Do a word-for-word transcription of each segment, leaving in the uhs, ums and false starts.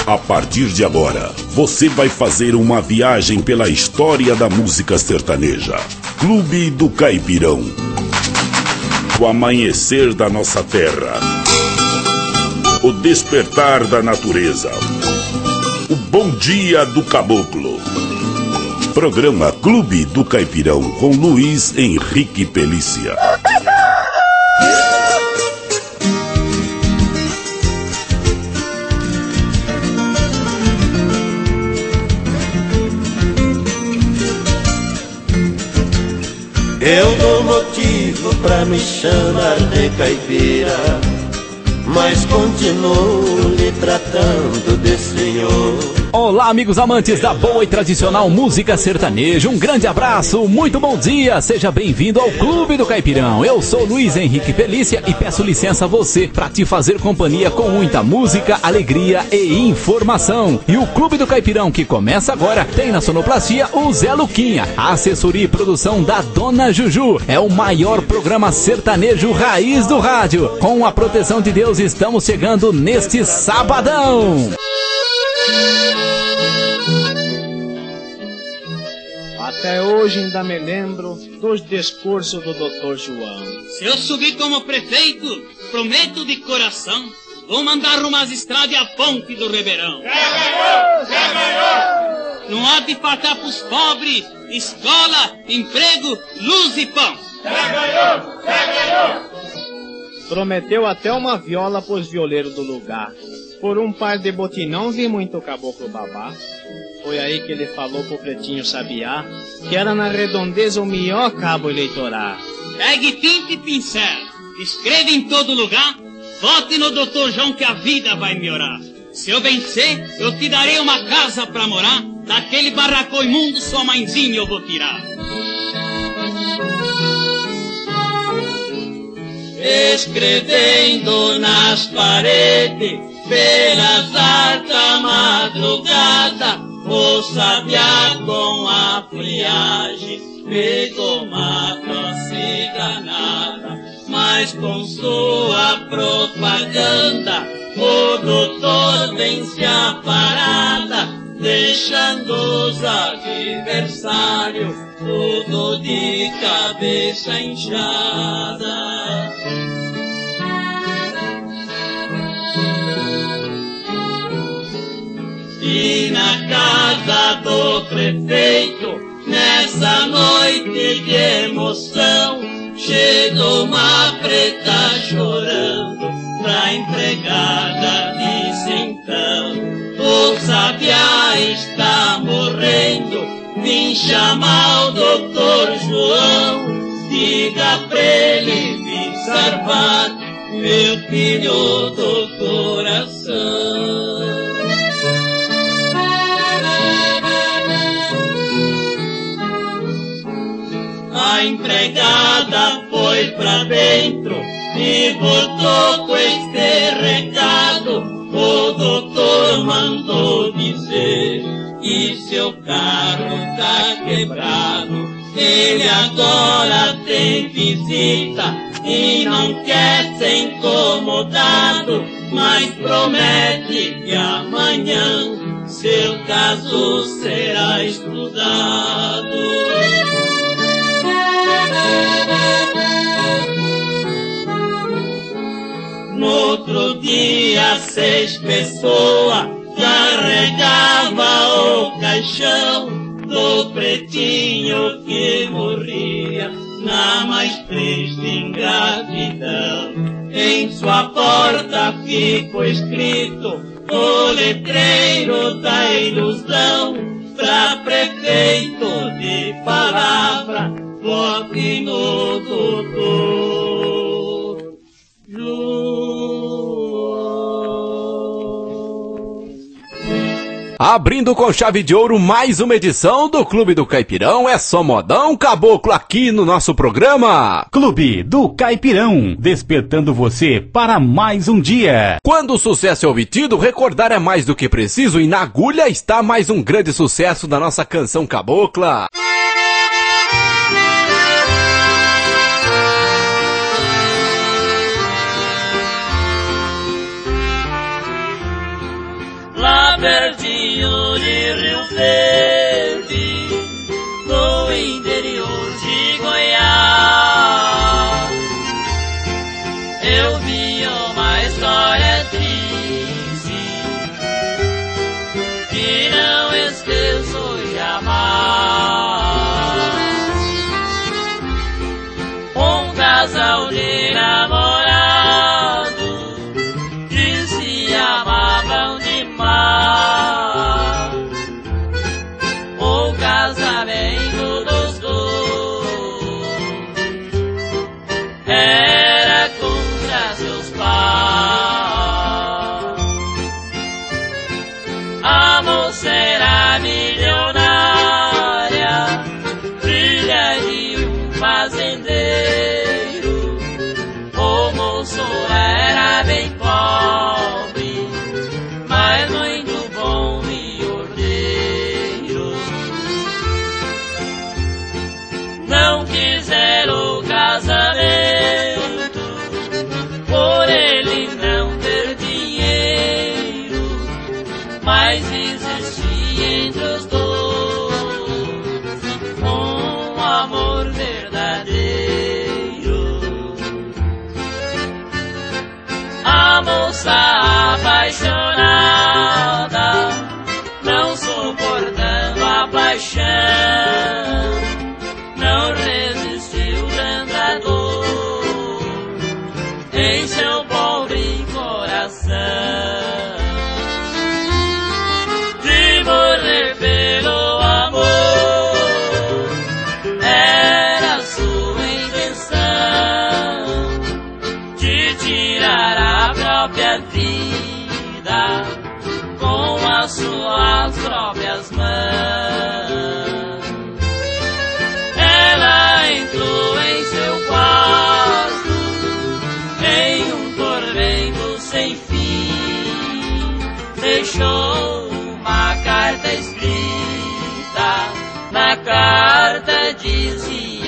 A partir de agora, você vai fazer uma viagem pela história da música sertaneja. Clube do Caipirão. O amanhecer da nossa terra. O despertar da natureza. O bom dia do caboclo. Programa Clube do Caipirão com Luiz Henrique Pelícia. Eu dou motivo pra me chamar de caipira, mas continuo lhe tratando de senhor. Olá, amigos amantes da boa e tradicional música sertaneja, um grande abraço, muito bom dia, seja bem-vindo ao Clube do Caipirão. Eu sou Luiz Henrique Pelícia e peço licença a você para te fazer companhia com muita música, alegria e informação. E o Clube do Caipirão, que começa agora, tem na sonoplastia o Zé Luquinha, a assessoria e produção da Dona Juju. É o maior programa sertanejo raiz do rádio. Com a proteção de Deus, estamos chegando neste sabadão. Até hoje ainda me lembro dos discursos do doutor João. Se eu subir como prefeito, prometo de coração, vou mandar arrumar as estradas e a ponte do Ribeirão. Já ganhou! Já ganhou! Não há de faltar pros pobres escola, emprego, luz e pão. Já ganhou! Já ganhou! Prometeu até uma viola pros violeiros do lugar. Por um par de botinão vi muito caboclo babá. Foi aí que ele falou pro pretinho sabiá que era na redondeza o melhor cabo eleitoral. Pegue tinta e pincel, escreva em todo lugar, vote no doutor João que a vida vai melhorar. Se eu vencer, eu te darei uma casa pra morar, daquele barracão imundo sua mãezinha eu vou tirar. Escrevendo nas paredes, pelas altas madrugadas, o sabiá com a friagem pegou mata ciganada, mas com sua propaganda o doutor vence a parada, deixando os adversários tudo de cabeça inchada. E na casa do prefeito, nessa noite de emoção, chegou uma preta chorando pra empregada, disse então: o sabiá está morrendo, vim chamar o doutor João, diga pra ele me salvar, meu filho do coração. A empregada foi pra dentro e voltou com este recado. O doutor mandou dizer que seu carro tá quebrado. Ele agora tem visita e não quer ser incomodado, mas promete que amanhã seu caso será estudado. No outro dia, seis pessoas carregavam o caixão do pretinho que morria na mais triste ingratidão. Em sua porta ficou escrito o letreiro da ilusão: pra prefeito de palavra, vote no doutor João. Abrindo com chave de ouro mais uma edição do Clube do Caipirão, é só modão caboclo aqui no nosso programa. Clube do Caipirão, despertando você para mais um dia. Quando o sucesso é obtido, recordar é mais do que preciso, e na agulha está mais um grande sucesso da nossa canção cabocla. Lá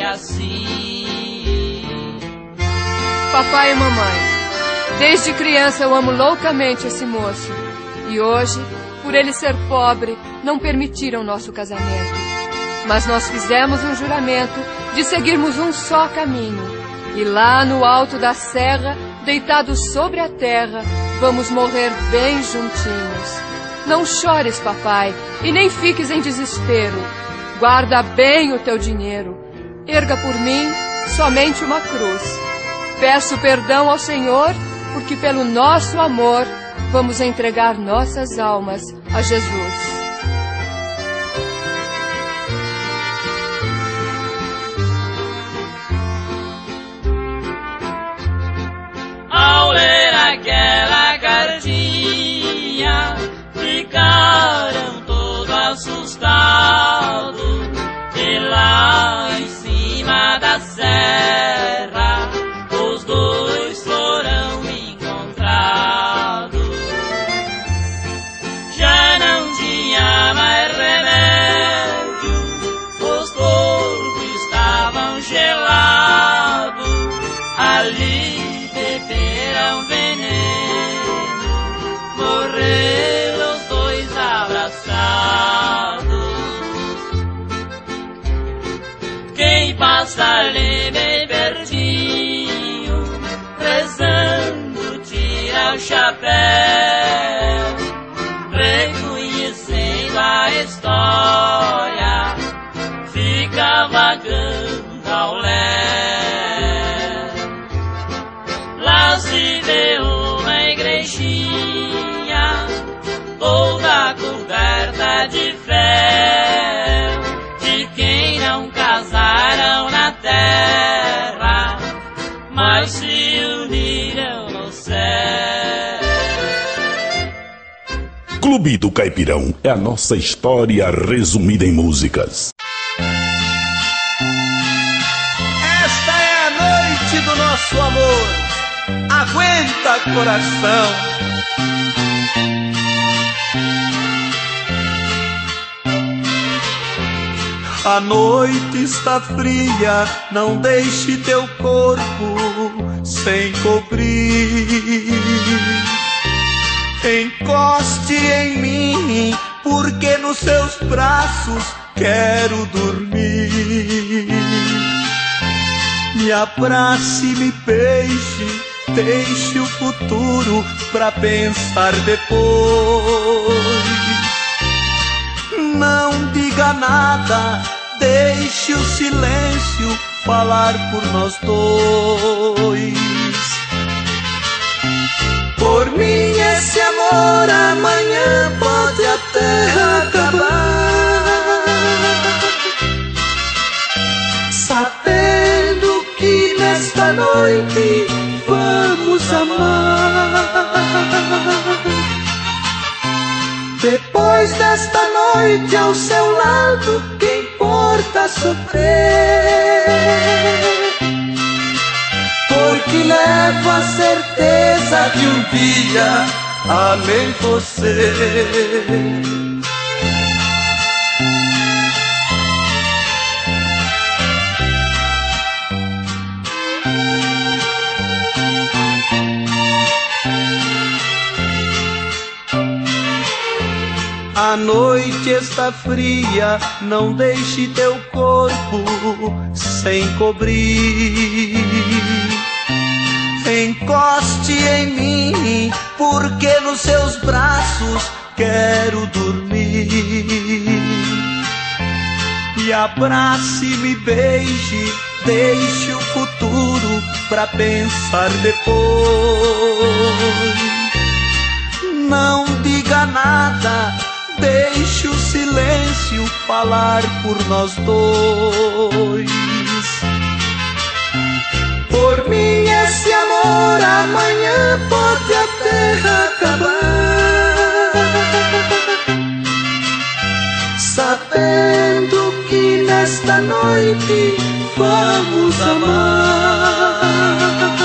assim. Papai e mamãe, desde criança eu amo loucamente esse moço. E hoje, por ele ser pobre, não permitiram nosso casamento. Mas nós fizemos um juramento de seguirmos um só caminho. E lá no alto da serra, deitados sobre a terra, vamos morrer bem juntinhos. Não chores, papai, e nem fiques em desespero. Guarda bem o teu dinheiro. Erga por mim somente uma cruz. Peço perdão ao Senhor, porque pelo nosso amor vamos entregar nossas almas a Jesus. Ao ler aquela cartinha, ficaram todos assustados. E lá em cima da serra, os dois foram encontrados. Já não tinha mais remédio, os corpos estavam gelados. Ali beberam veneno, morreram os dois abraçados. Quem passa ali bem pertinho, rezando, tira o chapéu, reconhecendo a história, fica vagando ao léu. Lá se vê uma igrejinha, toda coberta de fel, de quem não casaram na terra, mas se uniram no céu. Clube do Caipirão é a nossa história resumida em músicas. Esta é a noite do nosso amor. Aguenta, coração. A noite está fria, não deixe teu corpo sem cobrir. Encoste em mim, porque nos seus braços quero dormir. Me abrace, me beije, deixe o futuro pra pensar depois. Não diga nada, deixe o silêncio falar por nós dois. Por mim esse amor amanhã pode até acabar, sabendo que nesta noite vamos amar. Depois desta noite ao seu lado, que importa sofrer? Porque levo a certeza de um dia amei você. A noite está fria, não deixe teu corpo sem cobrir. Encoste em mim, porque nos seus braços quero dormir. Me abrace, me beije, deixe o futuro pra pensar depois. Não diga nada, deixe o silêncio falar por nós dois. Por mim esse amor amanhã pode até acabar, sabendo que nesta noite vamos amar.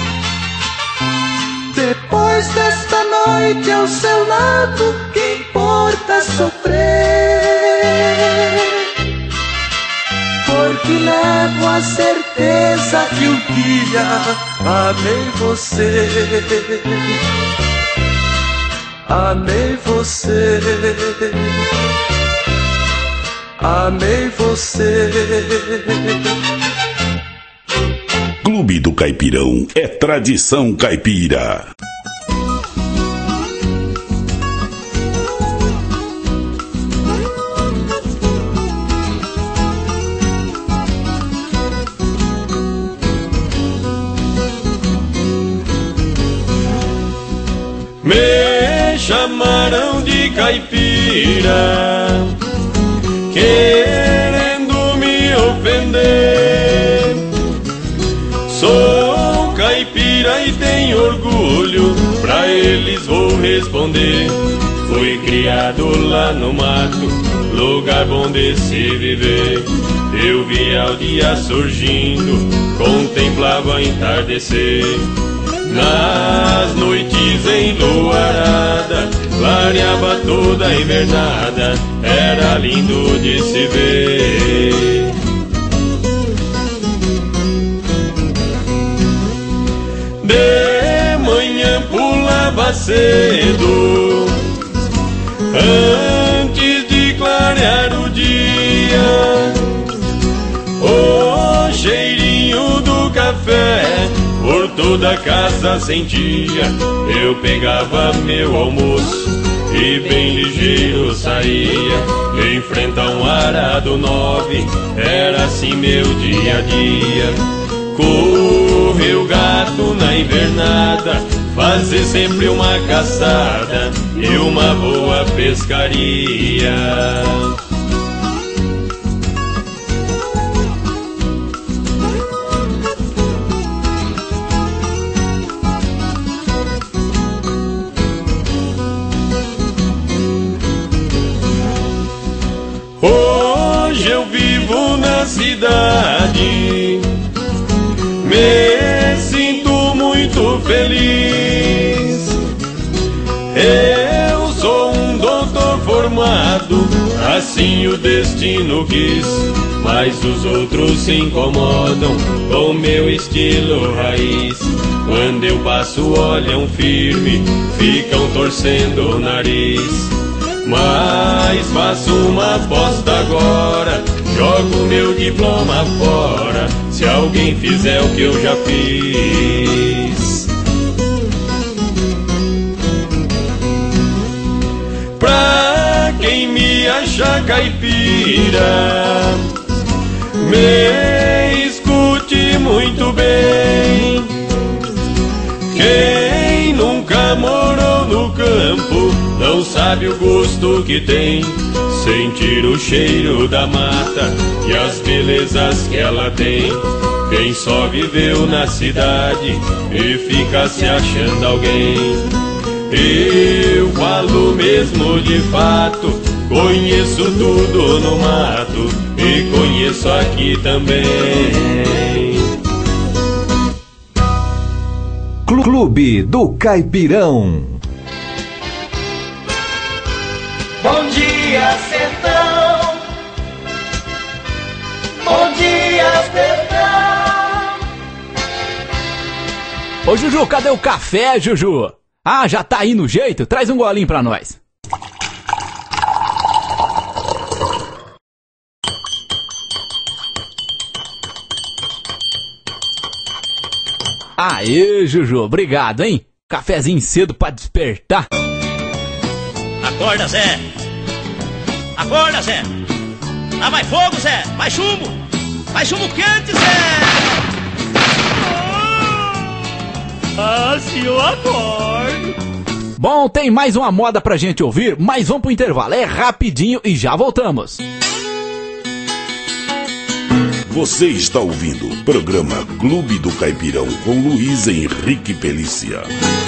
Depois desta noite ao seu lado, que importa sofrer? porque levo a certeza que um dia amei você. Amei você. Amei você. Clube do Caipirão é tradição caipira. Me chamaram de caipira, querendo me ofender. Sou caipira e tenho orgulho, pra eles vou responder. Fui criado lá no mato, lugar bom de se viver. Eu via o dia surgindo, contemplava o entardecer. Nas noites enluarada, clareava toda a invernada, era lindo de se ver. De manhã pulava cedo, antes de clarear o dia. O cheirinho do café por toda a casa sentia. Eu pegava meu almoço e bem ligeiro saía, enfrentar um arado nove, era assim meu dia a dia. Correu gato na invernada, fazer sempre uma caçada e uma boa pescaria. Hoje eu vivo na cidade, me sinto muito feliz. Eu sou um doutor formado, assim o destino quis. Mas os outros se incomodam com meu estilo raiz. Quando eu passo olham firme, ficam torcendo o nariz. Mas faço uma aposta agora, jogo meu diploma fora, se alguém fizer o que eu já fiz. Pra quem me acha caipira, me escute muito bem. Quem nunca morou no campo não sabe o gosto que tem, sentir o cheiro da mata e as belezas que ela tem. Quem só viveu na cidade e fica se achando alguém, eu falo mesmo de fato, conheço tudo no mato e conheço aqui também. Clube do Caipirão. Bom dia, sertão. Bom dia, sertão. Ô Juju, cadê o café, Juju? Ah, já tá aí no jeito? Traz um golinho pra nós. Aê, Juju, obrigado, hein? Cafezinho cedo pra despertar. Acorda, Zé! Acorda, Zé! Ah, mais fogo, Zé! Mais chumbo! Mais chumbo quente, Zé! Ah, se eu acordo! Bom, tem mais uma moda pra gente ouvir, mas vamos pro intervalo. É rapidinho e já voltamos. Você está ouvindo o programa Clube do Caipirão com Luiz Henrique Pelícia.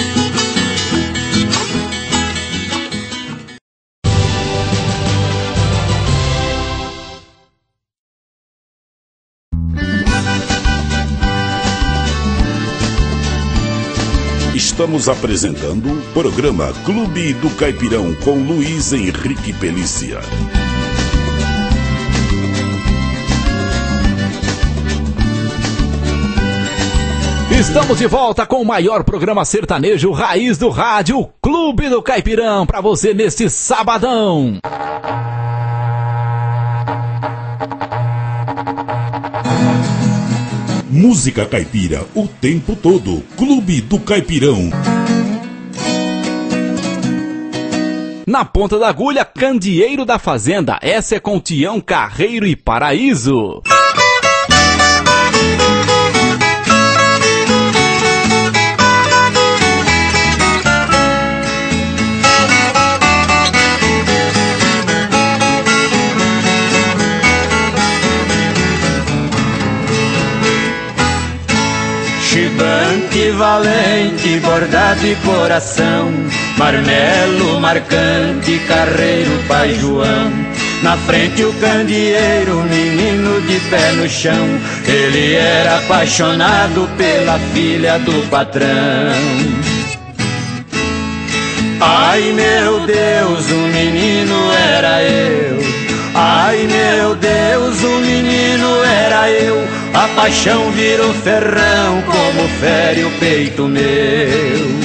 Estamos apresentando o programa Clube do Caipirão com Luiz Henrique Pelícia. Estamos de volta com o maior programa sertanejo raiz do rádio, Clube do Caipirão, pra você neste sabadão. Música caipira o tempo todo. Clube do Caipirão. Na ponta da agulha, Candeeiro da Fazenda. Essa é com Tião Carreiro e Paraíso. Chibante, valente, bordado e coração, marmelo, marcante, carreiro, pai João. Na frente o candeeiro, menino de pé no chão, ele era apaixonado pela filha do patrão. Ai meu Deus, o menino era eu. Ai meu Deus, o menino era eu. A paixão virou ferrão, como fere o peito meu.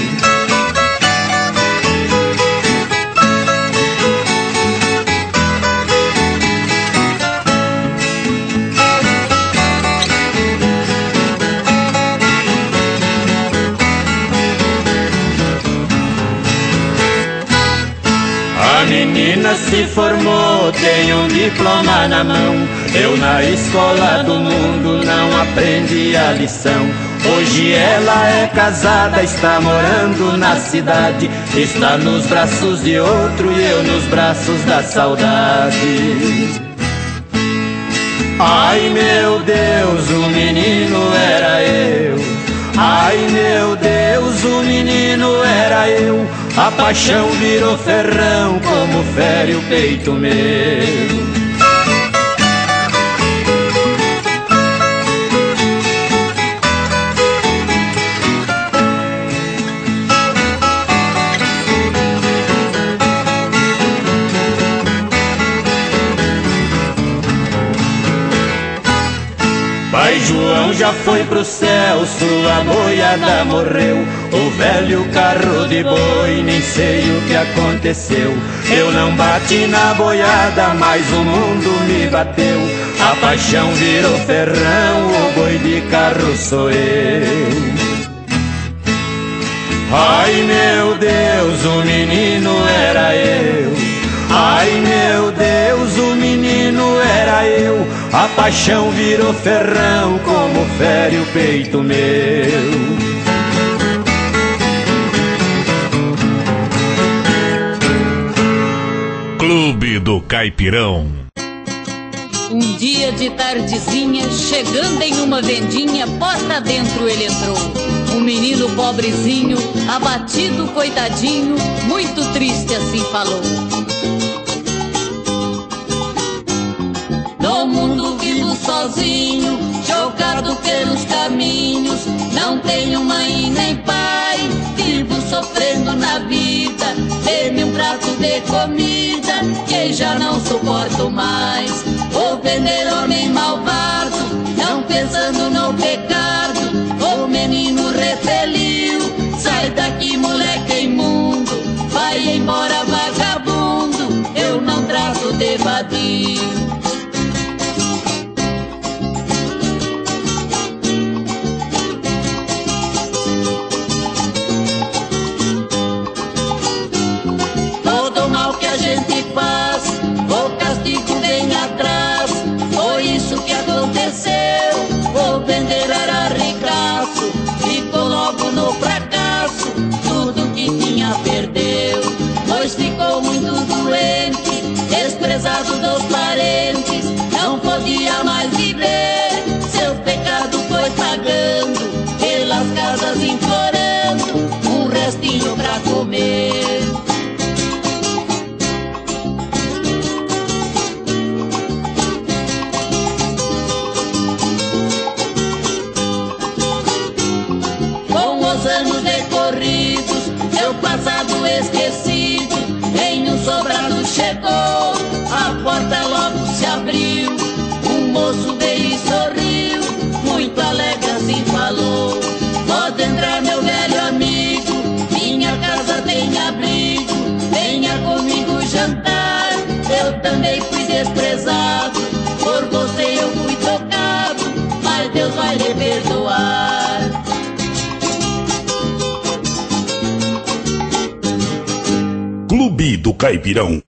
A menina se formou, tem um diploma na mão. Eu na escola do mundo não aprendi a lição. Hoje ela é casada, está morando na cidade, está nos braços de outro e eu nos braços da saudade. Ai meu Deus, o menino era eu. Ai meu Deus, o menino era eu. A paixão virou ferrão, como fere o peito meu. Pai João já foi pro céu, sua boiada morreu. O velho carro de boi, nem sei o que aconteceu. Eu não bati na boiada, mas o mundo me bateu. A paixão virou ferrão, o boi de carro sou eu. Ai meu Deus, o menino era eu. Ai meu Deus, o menino era eu. A paixão virou ferrão, como fere o peito meu. Clube do Caipirão. Um dia de tardezinha, chegando em uma vendinha, porta dentro ele entrou. Um menino pobrezinho, abatido, coitadinho, muito triste assim falou. No mundo vivo sozinho, jogado pelos caminhos, não tenho mãe nem pai, vivo sofrendo na vida. Dê-me um prato de comida, que já não suporto mais. Vou vender homem malvado, não pensando no pecado. O menino repeliu, sai daqui moleque imundo, vai embora vagabundo, eu não trato de vadio. O castigo vem atrás, foi isso que aconteceu. Vou vender era ricaço, ficou logo no fracasso, tudo que tinha perdeu. Pois ficou muito doente, desprezado dos parentes, não podia mais viver. Seu pecado foi pagando, pelas casas implorando um restinho pra comer. Anos decorridos, seu passado esquecido, em um sobrado chegou, a porta logo se Clube do Caipirão.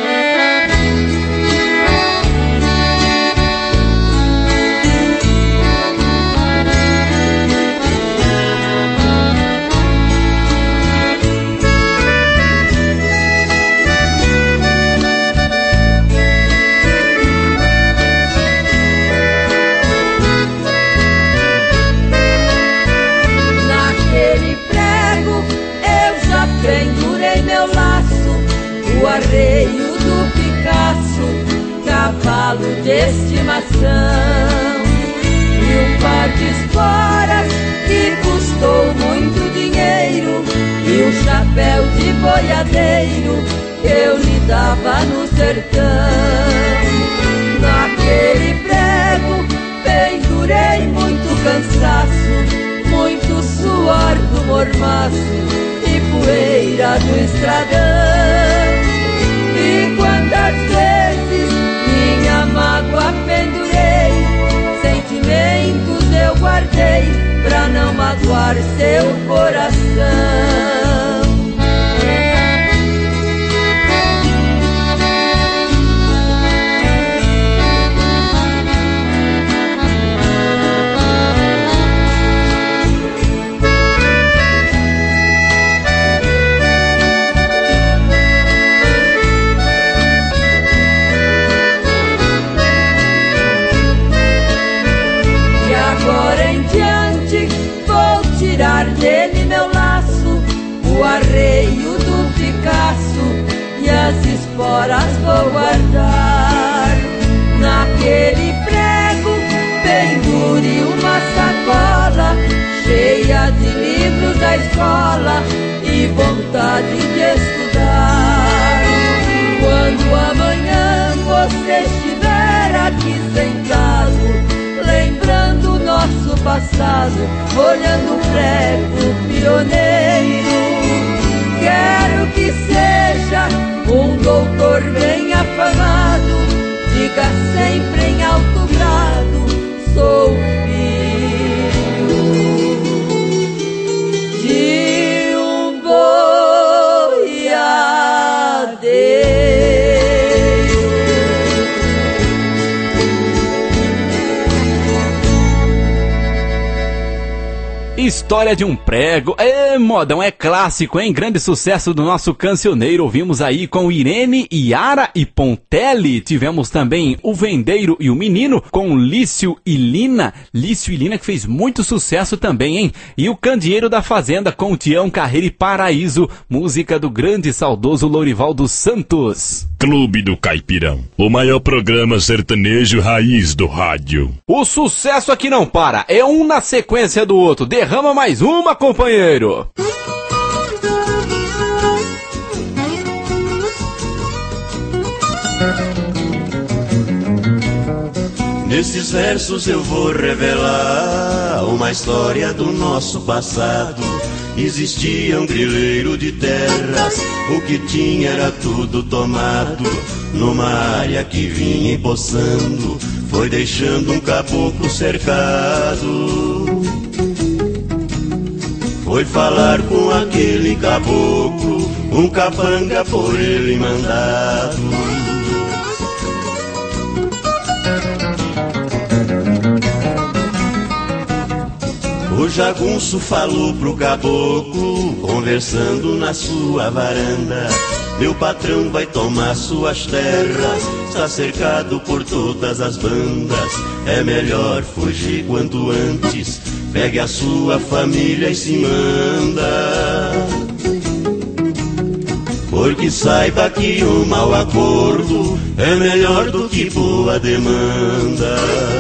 O arreio do Picasso, cavalo de estimação, e um par de esporas que custou muito dinheiro, e um chapéu de boiadeiro que eu lhe dava no sertão. Naquele prego pendurei muito cansaço, muito suor do mormaço e poeira do estradão. E quantas vezes minha mágoa pendurei, sentimentos eu guardei pra não magoar seu coração. Tirar dele meu laço, o arreio do Picasso e as esporas vou guardar. Naquele prego pendure uma sacola cheia de livros da escola e vontade de estudar. Quando amanhã você estiver aqui sentado, lembrando o nosso passado, olhando o prego pioneiro, quero que seja um doutor bem afamado, diga sempre em alto grado, sou filho de um boiadeiro. História de um prego. É, modão, é clássico, hein? Grande sucesso do nosso cancioneiro. Ouvimos aí com Irene, Yara e Pontelli. Tivemos também O Vendeiro e o Menino com Lício e Lina. Lício e Lina que fez muito sucesso também, hein? E o Candeeiro da Fazenda com Tião Carreira e Paraíso. Música do grande e saudoso Lourival dos Santos. Clube do Caipirão, o maior programa sertanejo raiz do rádio. O sucesso aqui não para, é um na sequência do outro. Derrama mais uma, companheiro. Nesses versos eu vou revelar uma história do nosso passado. Existia um grileiro de terras, o que tinha era tudo tomado. Numa área que vinha empoçando, foi deixando um caboclo cercado. Foi falar com aquele caboclo, um capanga por ele mandado. O jagunço falou pro caboclo, conversando na sua varanda: meu patrão vai tomar suas terras, está cercado por todas as bandas. É melhor fugir quanto antes, pegue a sua família e se manda. Porque saiba que um mau acordo é melhor do que boa demanda.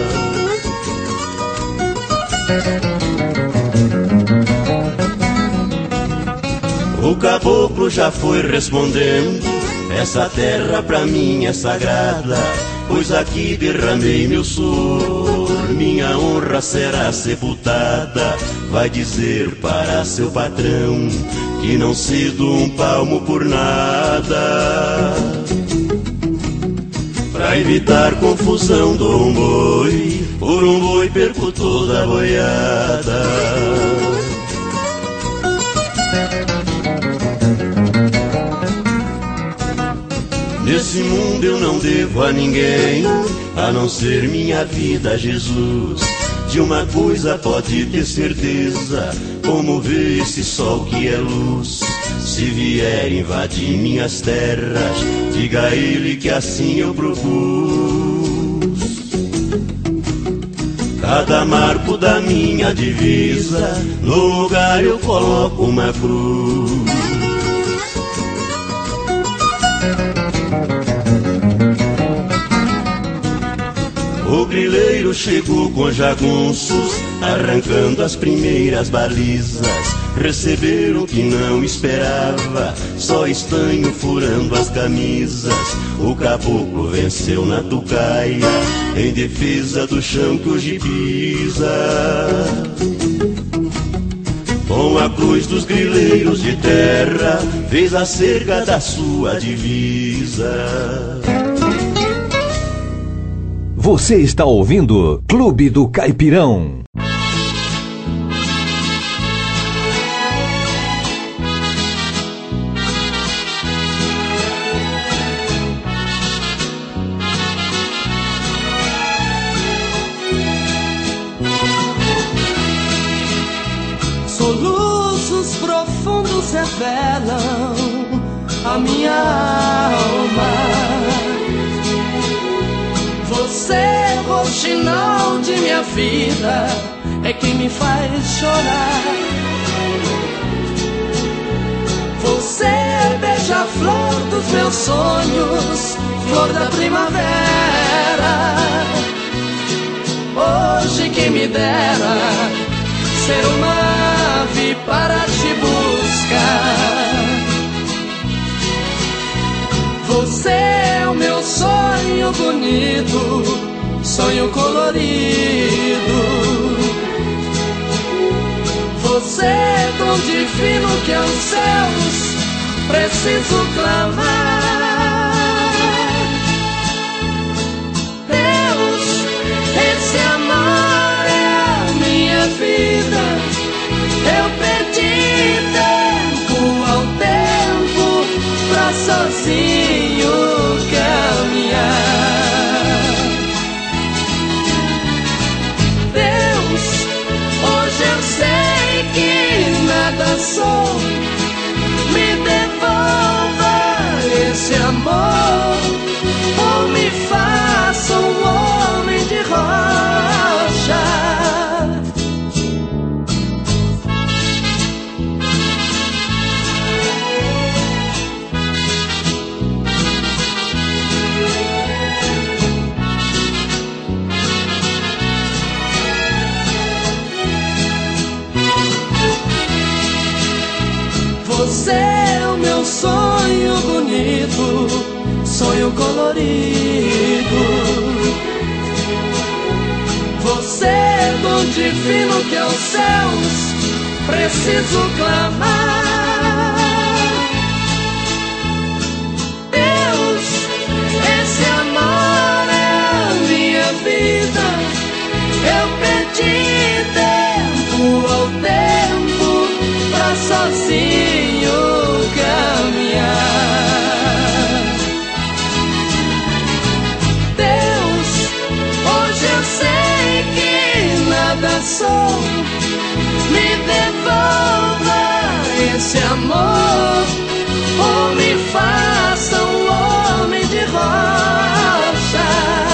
O caboclo já foi respondendo: essa terra pra mim é sagrada, pois aqui derramei meu suor, minha honra será sepultada. Vai dizer para seu patrão que não cedo um palmo por nada. Pra evitar confusão dou um boi, por um boi perco toda a boiada. Nesse mundo eu não devo a ninguém, a não ser minha vida, Jesus. De uma coisa pode ter certeza, como vê esse sol que é luz. Se vier invadir minhas terras, diga a ele que assim eu propus. Cada marco da minha divisa, no lugar eu coloco uma cruz. O grileiro chegou com jagunços, arrancando as primeiras balizas. Receberam o que não esperava, só estanho furando as camisas. O caboclo venceu na tucaia, em defesa do chão que hoje pisa. Com a cruz dos grileiros de terra, fez a cerca da sua divisa. Você está ouvindo Clube do Caipirão. Soluços profundos revelam a minha alma. Você, roxinol de minha vida, é quem me faz chorar. Você, beija-flor dos meus sonhos, flor da primavera. Hoje quem me dera ser uma ave para te buscar. Você é o meu sonho bonito, sonho colorido. Você é tão divino que aos céus preciso clamar. Deus, esse amor é a minha vida. Eu perdi tempo ao tempo pra sozinho caminhar. Deus, hoje eu sei que nada sou. Me devolva esse amor, ou me faça um homem de rocha. Você é o meu sonho bonito, sonho colorido. Você é tão divino que aos céus preciso clamar. Deus, esse amor é a minha vida. Eu perdi tempo ao tempo pra sozinho caminhar. Deus, hoje eu sei que nada sou. Me devolva esse amor, ou me faça um homem de rocha.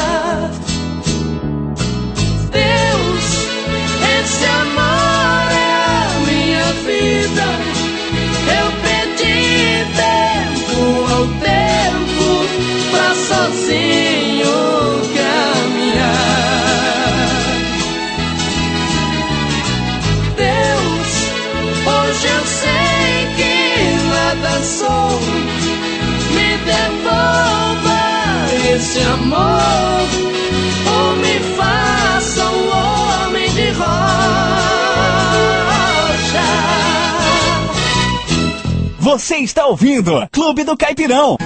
Deus, esse amor é a minha vida. Eu perdi tempo ao tempo pra sozinho caminhar. Deus, hoje eu sei que nada sou. Me devolva esse amor, ou me faça um homem de rocha. Você está ouvindo Clube do Caipirão.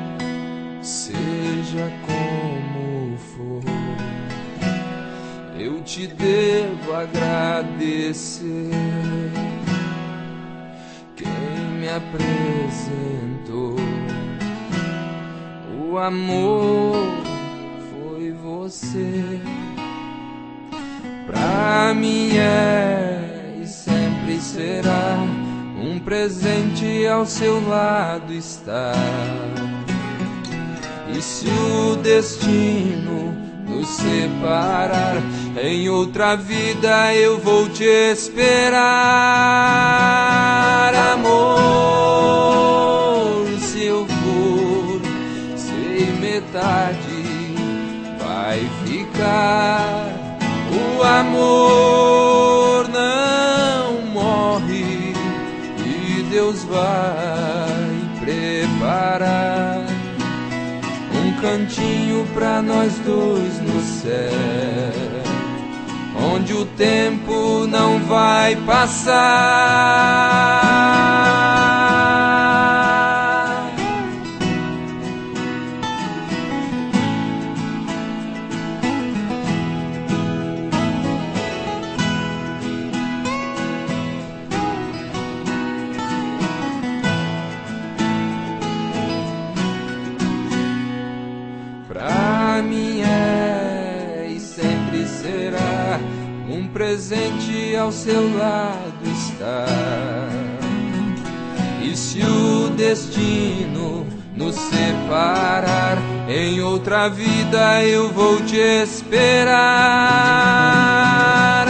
Seja como for, eu eu te devo agradecer. Quem me apresentou o amor foi você. Pra mim é e sempre será um presente ao seu lado estar. E se o destino nos separar, em outra vida eu vou te esperar. Amor, se eu for sem metade, vai ficar. O amor não morre e Deus vai preparar um cantinho pra nós dois no céu, onde o tempo não vai passar. Pra mim é e sempre será um presente ao seu lado estar. E se o destino nos separar, em outra vida eu vou te esperar.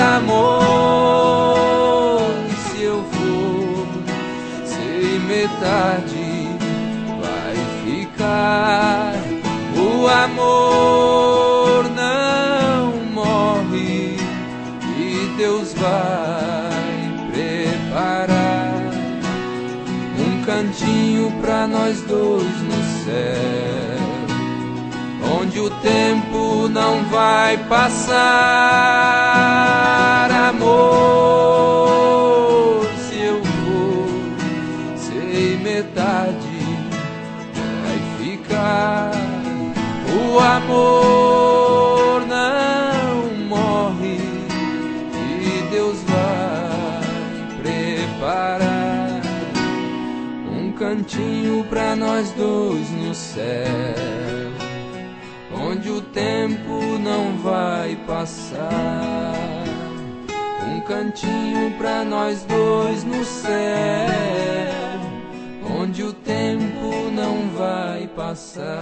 Amor, se eu for sem metade, vai ficar. O amor não morre e Deus vai preparar um cantinho pra nós dois no céu, onde o tempo não vai passar. Amor, se eu for sem metade, vai ficar. O amor não morre e Deus vai preparar um cantinho pra nós dois no céu, onde o tempo não vai passar. Um cantinho pra nós dois no céu, onde o tempo não vai passar.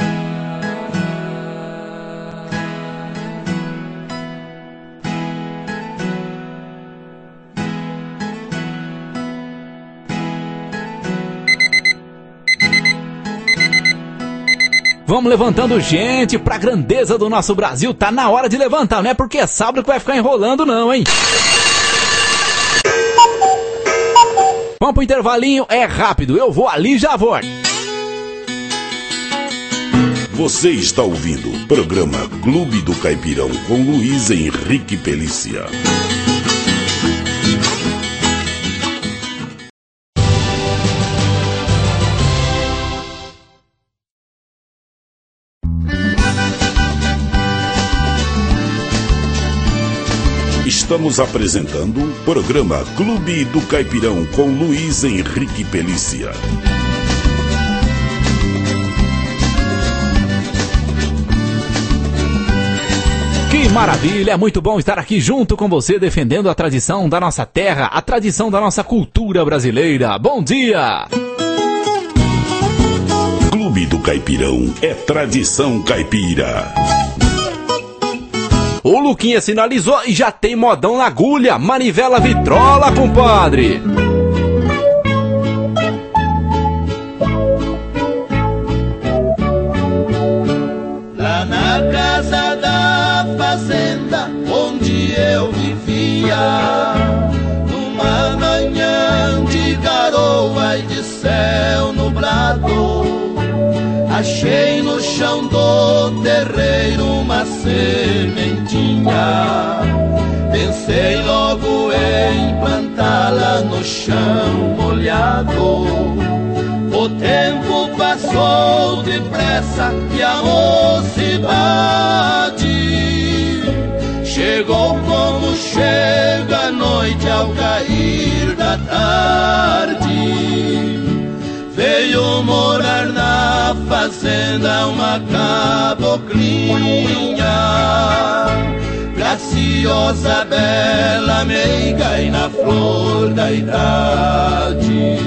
Vamos levantando gente pra grandeza do nosso Brasil. Tá na hora de levantar, não é porque é sábado que vai ficar enrolando não, hein? Vamos pro intervalinho, é rápido, eu vou ali e já volto. Você está ouvindo o programa Clube do Caipirão com Luiz Henrique Pelícia. Estamos apresentando o programa Clube do Caipirão com Luiz Henrique Pelícia. Que maravilha, é muito bom estar aqui junto com você, defendendo a tradição da nossa terra, a tradição da nossa cultura brasileira. Bom dia! Clube do Caipirão é tradição caipira. O Luquinha sinalizou e já tem modão na agulha. Manivela vitrola, compadre. Lá na casa da fazenda onde eu vivia, numa manhã de garoa e de céu nublado, achei no chão do terreiro uma sementinha. Pensei logo em plantá-la no chão molhado. O tempo passou depressa e a mocidade chegou como chega a noite ao cair da tarde. Veio morar na fazenda uma caboclinha, graciosa, bela, meiga e na flor da idade.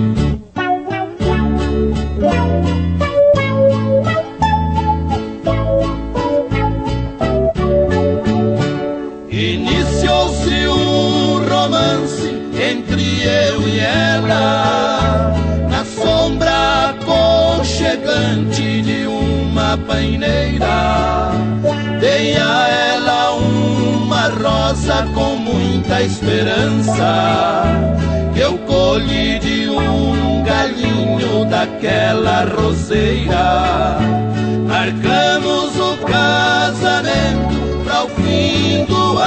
Iniciou-se um romance entre eu e ela, na sombra aconchegante de uma paineira. Dei a ela uma rosa com muita esperança, que eu colhi de um galinho daquela roseira. Marcamos o casamento para o fim do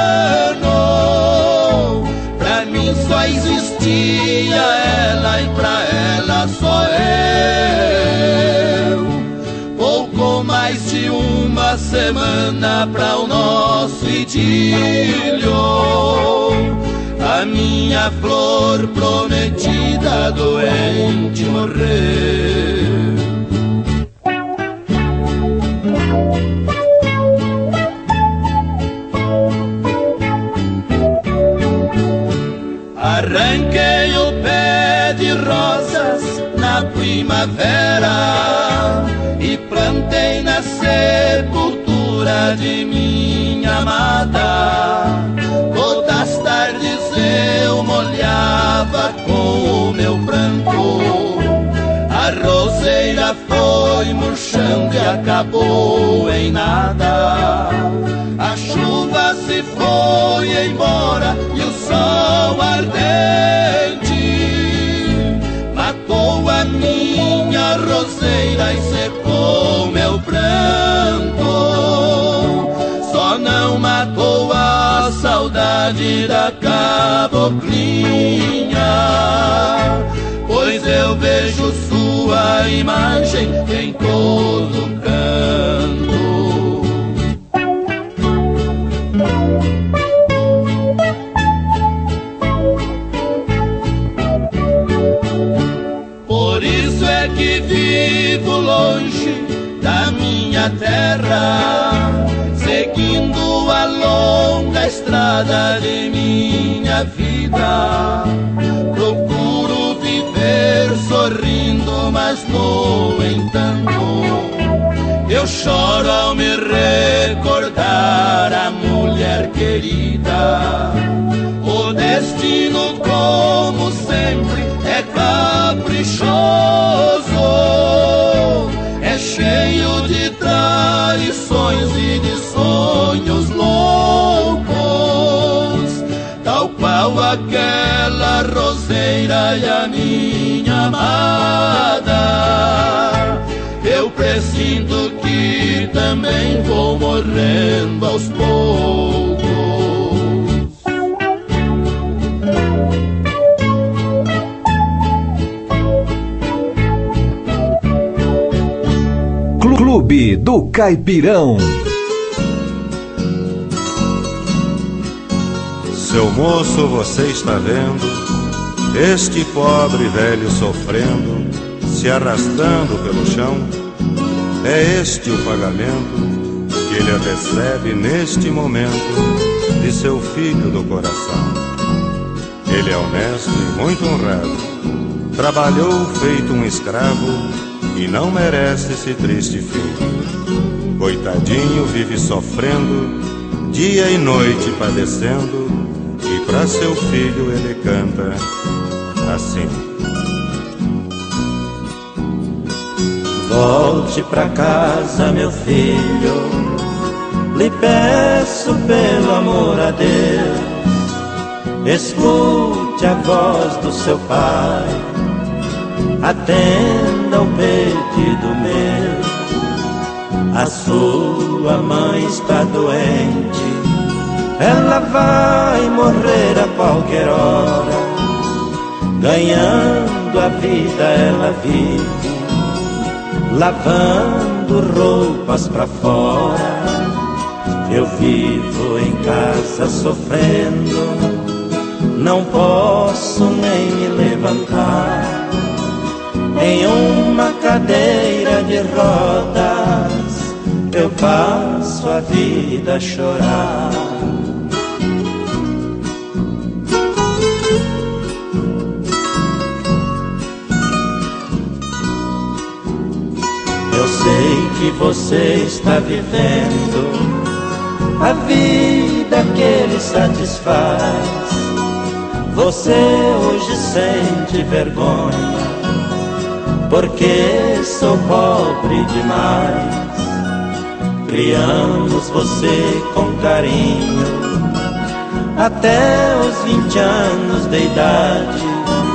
ano. Pra mim só existia ela e pra ela só eu. Pouco mais de uma semana pra o nosso idílio, a minha flor prometida doente morreu. Arranquei o pé de rosas na primavera e plantei na sepultura de minha amada. Todas as tardes eu molhava com o meu pranto, a roseira foi murchando e acabou em nada. A chuva se foi embora e o sol ardente matou a minha roseira e secou meu pranto. Só não matou a saudade da caboclinha, pois eu vejo sua imagem em todo canto. Por isso é que vivo longe da minha terra, seguindo a longa estrada de minha vida. Procuro viver sorrindo, mas no entanto eu choro ao me recordar a mulher querida. O destino, como sempre, é caprichoso, é cheio de traições e de sonhos loucos, tal qual aquela roseira e a minha amada. Eu presinto que também vou morrendo aos poucos. Clube do Caipirão. Seu moço, você está vendo este pobre velho sofrendo, se arrastando pelo chão? É este o pagamento que ele recebe neste momento de seu filho do coração. Ele é honesto e muito honrado, trabalhou feito um escravo e não merece esse triste fim. Coitadinho vive sofrendo, dia e noite padecendo, e pra seu filho ele canta assim: volte pra casa, meu filho, lhe peço pelo amor a Deus, escute a voz do seu pai, atenda ao pedido meu. A sua mãe está doente, ela vai morrer a qualquer hora, ganhando a vida ela vive, lavando roupas pra fora. Eu vivo em casa sofrendo, não posso nem me levantar. Em uma cadeira de rodas eu passo a vida a chorar. Eu sei que você está vivendo a vida que lhe satisfaz. Você hoje sente vergonha porque sou pobre demais. Criamos você com carinho até os vinte anos de idade.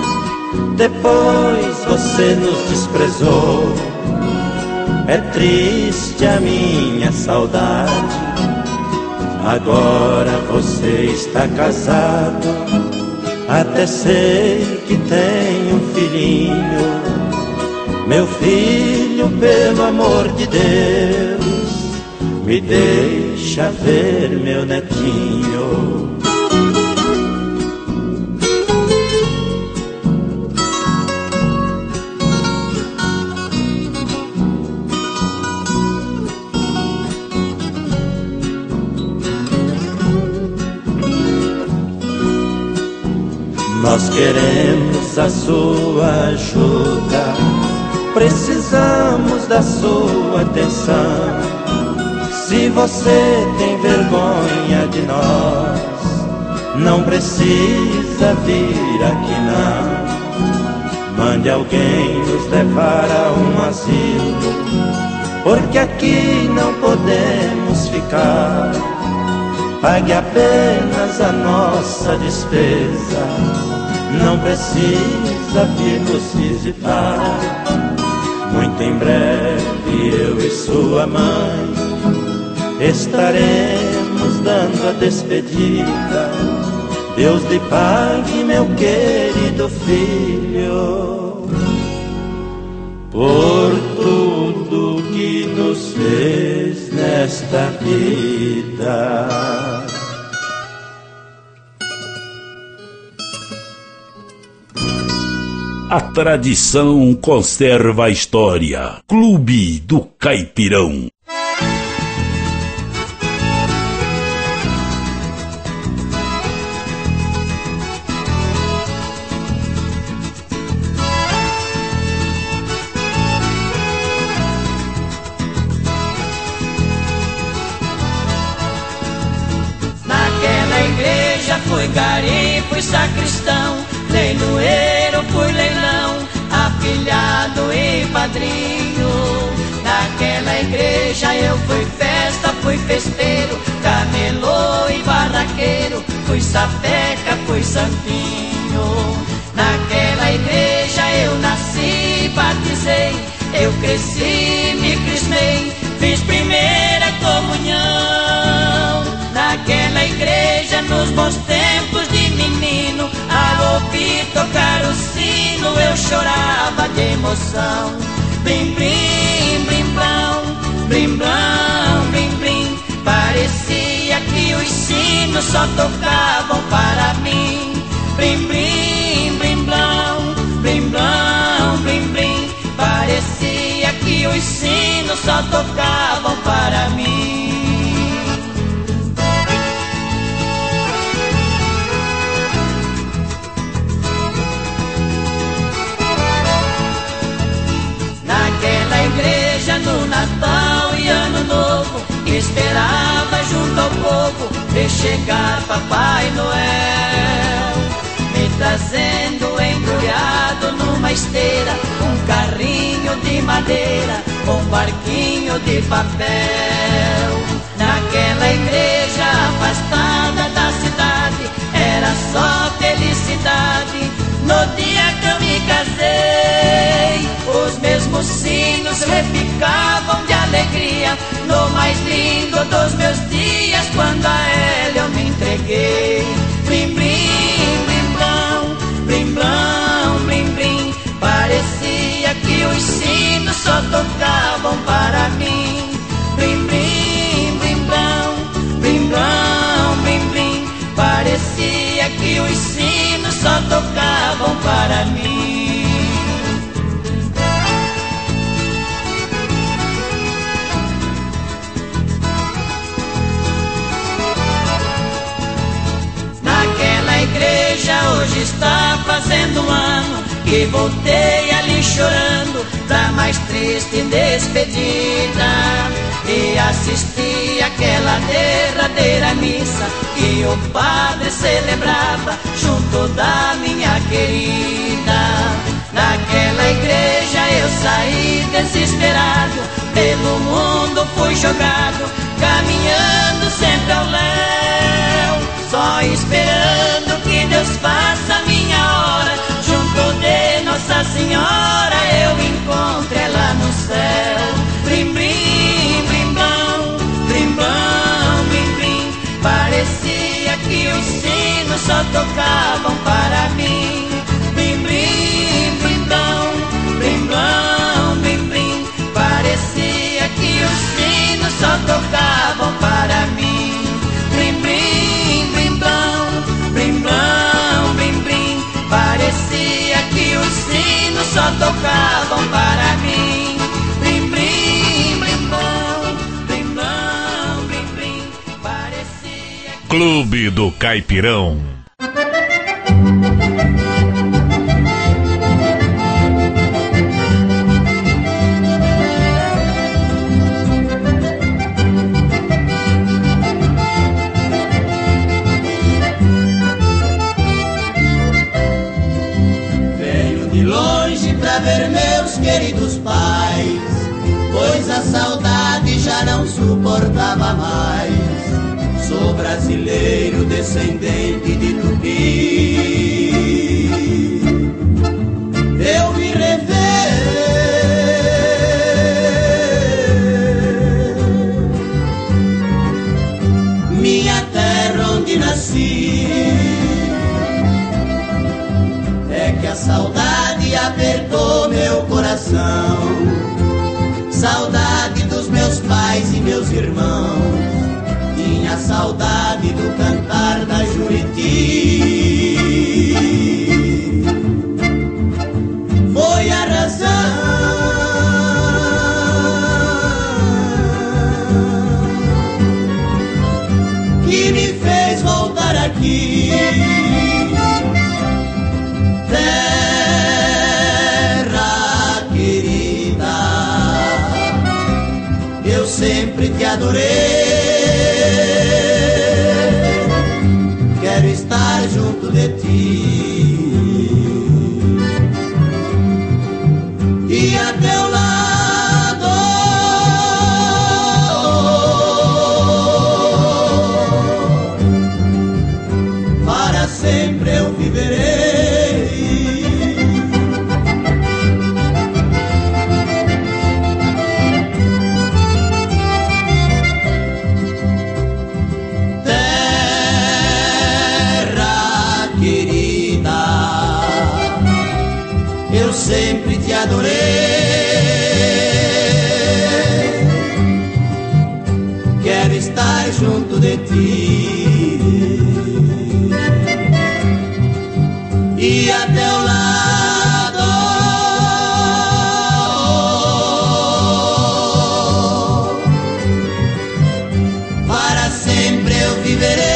Depois você nos desprezou. É triste a minha saudade. Agora você está casado, até sei que tem um filhinho. Meu filho, pelo amor de Deus, me deixa ver meu netinho. Nós queremos a sua ajuda, precisamos da sua atenção. Se você tem vergonha de nós, não precisa vir aqui não. Mande alguém nos levar a um asilo, porque aqui não podemos ficar. Pague apenas a nossa despesa, não precisa vir nos visitar. Muito em breve eu e sua mãe estaremos dando a despedida. Deus lhe pague, meu querido filho, por tudo que nos fez nesta vida. A tradição conserva a história. Clube do Caipirão. Naquela igreja fui gari, fui sacristão, leiloeiro, fui leilão, afilhado e padrinho. Naquela igreja eu fui festa, fui festeiro, camelô e barraqueiro, fui sapeca, fui santinho. Naquela igreja eu nasci, batizei, eu cresci, me crismei, fiz primeira comunhão. Naquela igreja nos bons tempos de menino, ao ouvir tocar o sino eu chorava de emoção. Blim, blim, blim, blão, blim, blão, blim, blim. Parecia que os sinos só tocavam para mim. Blim, blim, blim, blão, blim, blão, blim, blim. Parecia que os sinos só tocavam para mim. Naquela igreja no Natal e Ano Novo, esperava junto ao povo ver chegar Papai Noel, me trazendo embrulhado numa esteira um carrinho de madeira, um barquinho de papel. Naquela igreja afastada da cidade era só felicidade. No dia que eu me casei, os mesmos sinos repicavam de alegria no mais lindo dos meus dias, quando a ela eu me entreguei. Blim, blim, blim, blão, blim, blão, blim, blim. Parecia que os sinos só tocavam para mim. Blim, blim, blim, blão, para mim. Naquela igreja hoje está fazendo um ano que voltei ali chorando da mais triste despedida, e assisti àquela derradeira missa que o padre celebrava junto da minha querida. Naquela igreja eu saí desesperado, pelo mundo fui jogado, caminhando sempre ao léu, só esperando que Deus faça a minha hora, junto de Nossa Senhora eu encontro ela no céu. Blim, blim, blim, blão, blim, blão, blim, blim. Parecia que os sinos só tocavam para mim. Blim, blim, blim, blão, blim, blão, blim, blim. Parecia que os sinos só tocavam para mim. Blim, blim, blim, blão, blim, blão, blim, blim. Parecia que os sinos só tocavam para mim. Blim, blim, blim, blão, blim, blão, blim, blim. Parecia que... Clube do Caipirão. Ver meus queridos pais, pois a saudade já não suportava mais. Sou brasileiro, descendente de Tupi. Eu me rever minha terra onde nasci. É que a saudade apertou meu coração, saudade dos meus pais e meus irmãos, tinha saudade do cantar da Juriti. Foi a razão que me fez voltar aqui. Sempre te adorei, quero estar junto de ti e a teu lado para sempre eu viverei. Sempre te adorei, quero estar junto de ti e a teu lado para sempre eu viverei.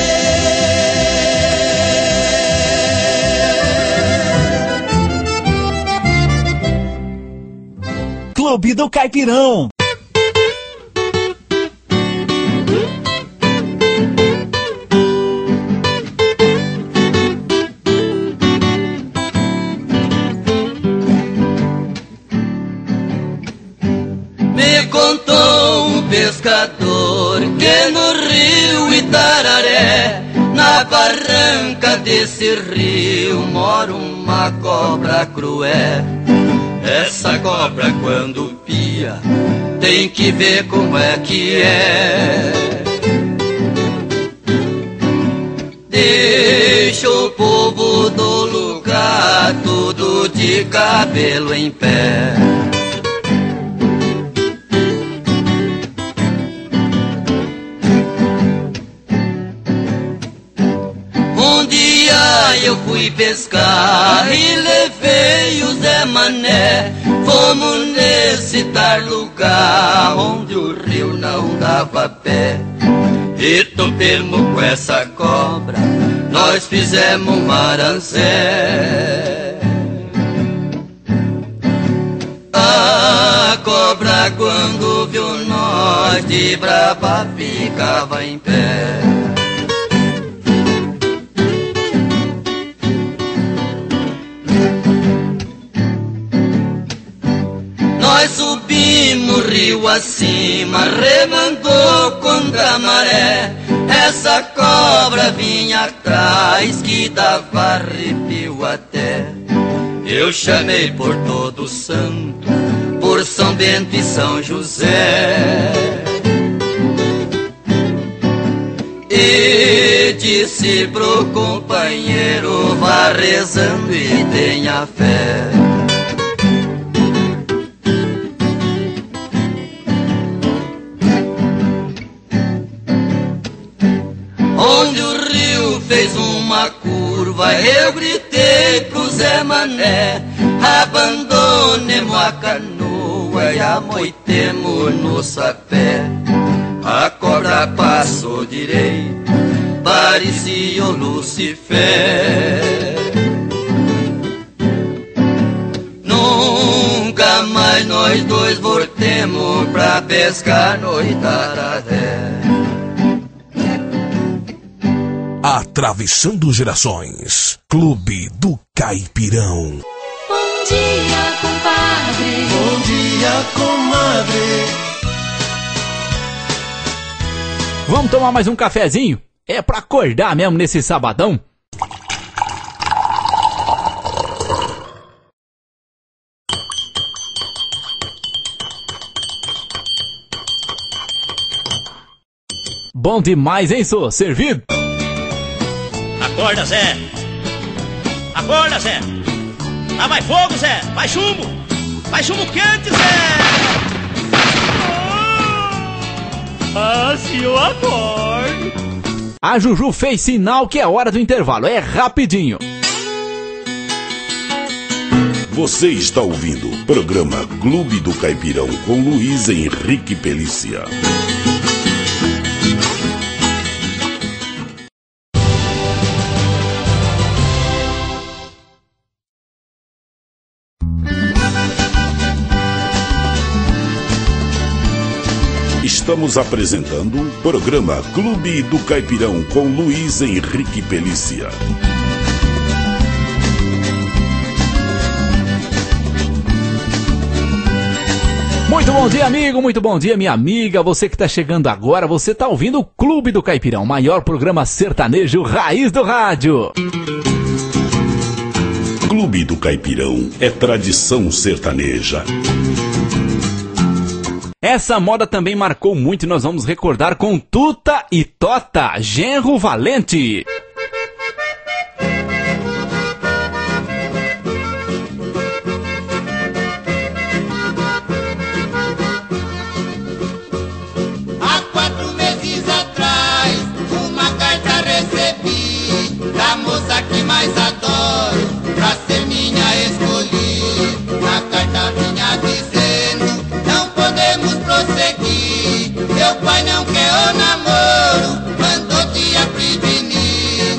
Clube do Caipirão. Me contou um pescador que no rio Itararé, na barranca desse rio, mora uma cobra cruel. Essa cobra quando pia, tem que ver como é que é. Deixa o povo do lugar tudo de cabelo em pé. Um dia eu fui fui pescar e levei o Zé Mané. Fomos nesse tal lugar onde o rio não dava pé. E topemos com essa cobra, nós fizemos um marancé. A cobra quando viu nós de brava ficava em pé. Nós subimos rio acima, remandou contra a maré. Essa cobra vinha atrás que dava arrepio até. Eu chamei por todo santo, por São Bento e São José, e disse pro companheiro, vá rezando e tenha fé. Onde o rio fez uma curva, eu gritei pro Zé Mané, abandonemos a canoa e amoitemos no sapé. A cobra passou direito, parecia o Lucifer. Nunca mais nós dois voltemos pra pescar no Itaradé. Atravessando gerações, Clube do Caipirão. Bom dia, compadre. Bom dia, comadre. Vamos tomar mais um cafezinho? É pra acordar mesmo nesse sabadão? Bom demais, hein, sô? Servido? Acorda, Zé! Acorda, Zé! Ah, vai fogo, Zé! Vai chumbo! Vai chumbo quente, Zé! Ah, se eu acordo! A Juju fez sinal que é hora do intervalo. É rapidinho. Você está ouvindo o programa Clube do Caipirão com Luiz Henrique Pelícia. Estamos apresentando o programa Clube do Caipirão com Luiz Henrique Pelícia. Muito bom dia, amigo, muito bom dia, minha amiga. Você que está chegando agora, você está ouvindo o Clube do Caipirão, maior programa sertanejo raiz do rádio. Clube do Caipirão é tradição sertaneja. Essa moda também marcou muito e nós vamos recordar com Tuta e Tota, Genro Valente. Há quatro meses atrás, uma carta recebi da moça que mais adoro, pra ser minha escolhi. Na carta vinha dizendo, não podemos prosseguir, meu pai não quer o namoro, mandou te prevenir.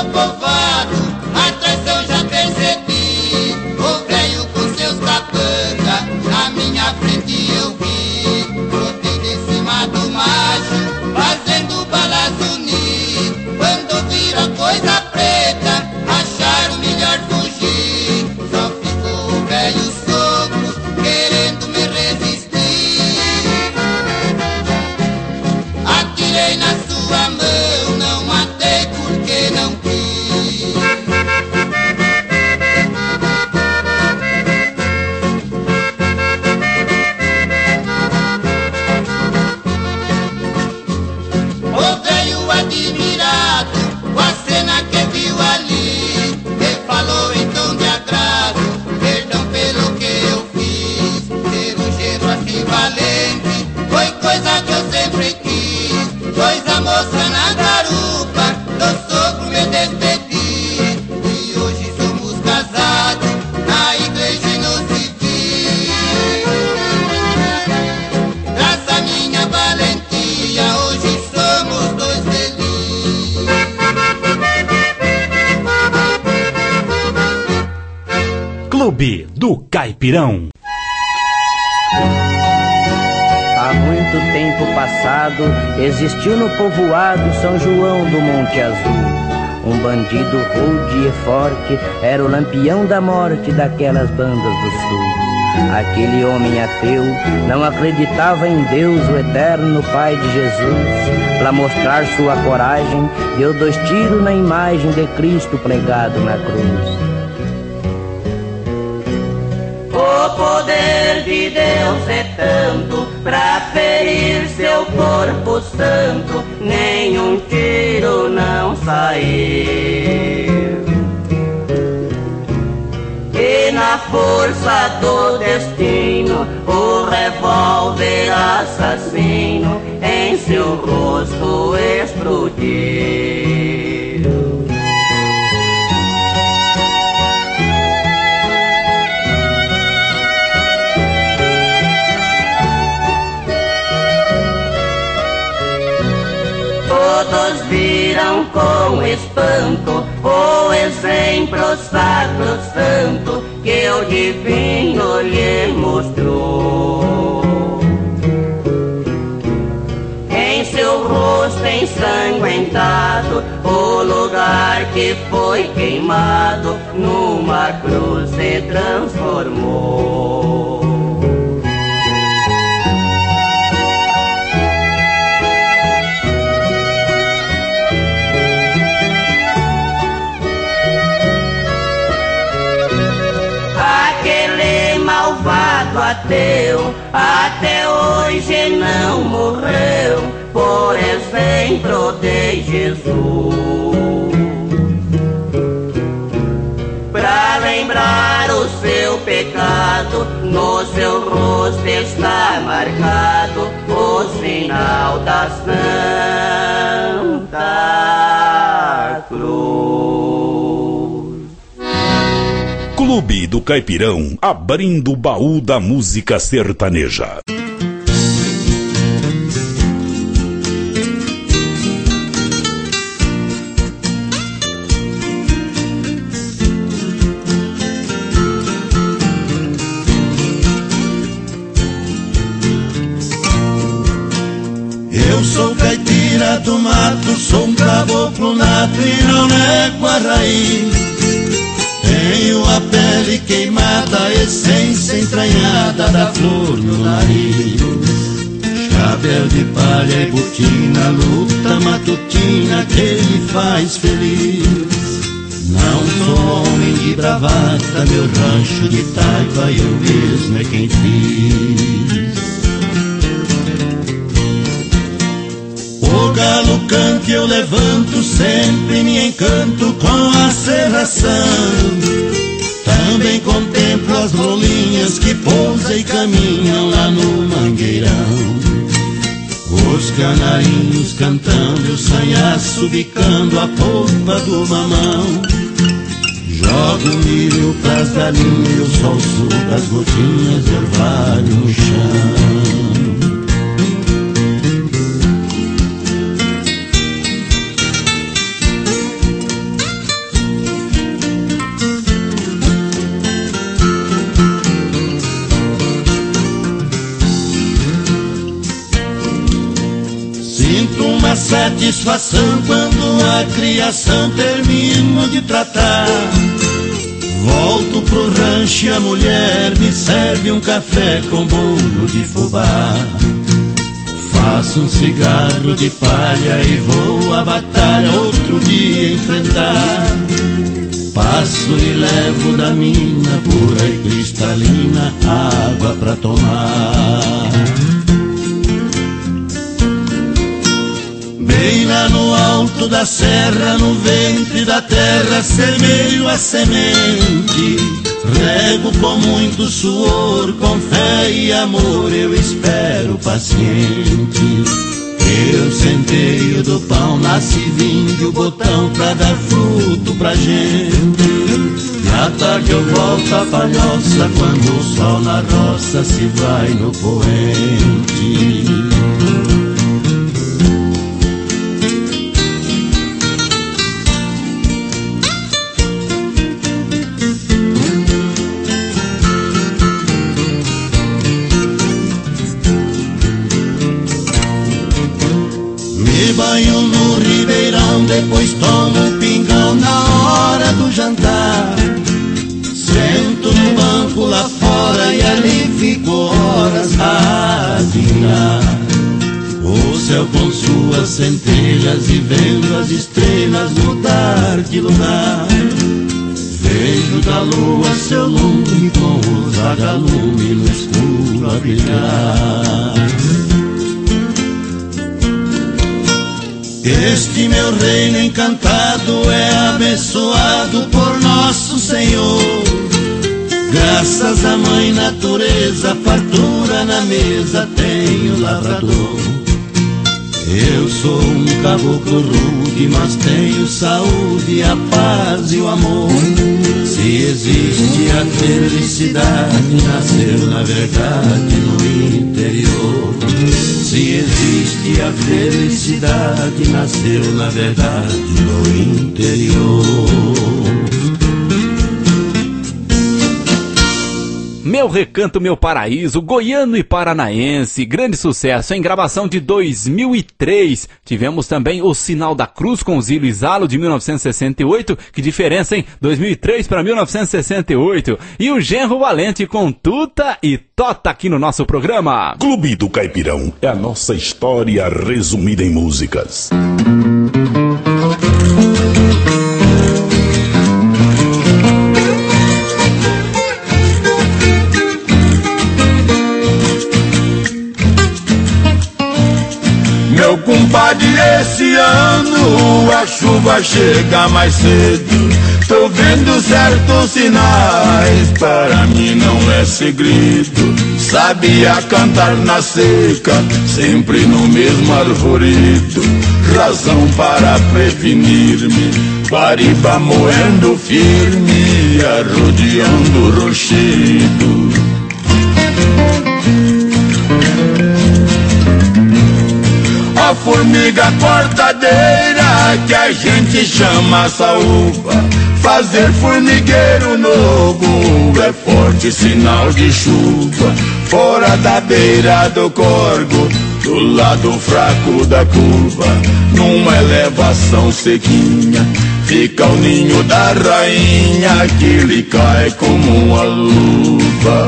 meu povoado, a traição já percebi. O velho com seus capanga, na minha frente eu vi. Brotei de cima do macho, fazendo balas unir. Quando viram coisa preta, acharam melhor fugir. Só ficou o velho sogro, querendo me resistir. Atirei na sua mão, não matei porque não quis. O velho admirado com a cena que viu ali, me falou em tom de agrado, perdão pelo que eu fiz. Ser um gênero assim valente foi coisa que eu sempre quis. Pois a moça na garupa, do sogro me despedi. E hoje somos casados, na igreja e no civil. Graças à minha valentia, hoje somos dois felizes. Clube do Caipirão. Há muito tempo passado, existiu no povoado São João do Monte Azul um bandido rude e forte, era o lampião da morte daquelas bandas do sul. Aquele homem ateu não acreditava em Deus, o eterno Pai de Jesus. Para mostrar sua coragem, deu dois tiros na imagem de Cristo pregado na cruz. O poder de Deus é tanto, pra ferir seu corpo santo, nenhum tiro não saiu. E na força do destino, o revólver assassino em seu rosto explodiu. Todos viram com espanto o exemplo sacrosanto que o divino lhe mostrou. Em seu rosto ensanguentado, o lugar que foi queimado numa cruz se transformou. Malvado ateu, até hoje não morreu, por exemplo de Jesus. Pra lembrar o seu pecado, no seu rosto está marcado o sinal da Santa Cruz. Clube do Caipirão, abrindo o baú da música sertaneja. Eu sou caipira do mato, sou um caboclo nato e não nego a raiz. Tenho a pele queimada, a essência entranhada da flor no nariz. Chapéu de palha e botina, luta matutina que me faz feliz. Não sou homem de bravata, meu rancho de taipa eu mesmo é quem fiz. O galo canta e eu levanto, sempre me encanto com a serração. Também contemplo as rolinhas que pousam e caminham lá no mangueirão. Os canarinhos cantando, o sanhaço bicando a polpa do mamão. Jogo milho pras galinhas, o sol suga as gotinhas de orvalho no chão. satisfação quando a criação termino de tratar. Volto pro rancho e a mulher me serve um café com bolo de fubá. Faço um cigarro de palha e vou à batalha outro dia enfrentar. Passo e levo da mina pura e cristalina água pra tomar. Bem lá no alto da serra, no ventre da terra, semeio a semente. Rego com muito suor, com fé e amor, eu espero paciente. Eu centeio do pão, nasce vinde o botão pra dar fruto pra gente. E à tarde eu volto a palhoça, quando o sol na roça se vai no poente. Banho no ribeirão, depois tomo um pingão na hora do jantar. Sento no banco lá fora e ali fico horas a adivinhar o céu com suas centelhas e vendo as estrelas mudar de lugar. Vejo da lua seu lume com os vagalumes no escuro a brilhar. Este meu reino encantado é abençoado por nosso Senhor. Graças à mãe natureza, fartura na mesa tenho lavrador. Eu sou um caboclo rude, mas tenho saúde, a paz e o amor. Se existe a felicidade, nasceu na verdade no interior. Se existe a felicidade, nasceu na verdade no interior. Meu Recanto, Meu Paraíso, goiano e paranaense, grande sucesso em gravação de dois mil e três. Tivemos também O Sinal da Cruz com Zilo e Zalo de mil novecentos e sessenta e oito, que diferença, hein? dois mil e três para mil novecentos e sessenta e oito. E o Genro Valente com Tuta e Tota aqui no nosso programa. Clube do Caipirão é a nossa história resumida em músicas. Meu compadre, esse ano a chuva chega mais cedo. Tô vendo certos sinais, para mim não é segredo. Sabia cantar na seca, sempre no mesmo arvoredo. Razão para prevenir-me, Guariba moendo firme, arrodeando o rochedo. A formiga cortadeira que a gente chama saúva, fazer formigueiro novo é forte sinal de chuva. Fora da beira do corgo, do lado fraco da curva, numa elevação sequinha, fica o ninho da rainha que lhe cai como uma luva.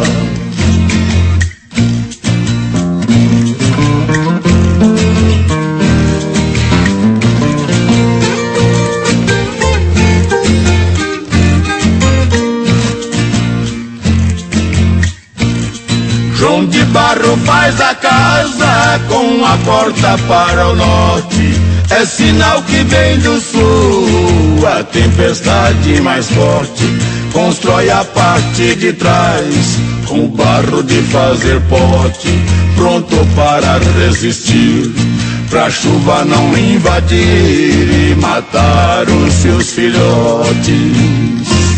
João de Barro faz a casa com a porta para o norte, é sinal que vem do sul a tempestade mais forte. Constrói a parte de trás com barro de fazer pote, pronto para resistir, pra chuva não invadir e matar os seus filhotes.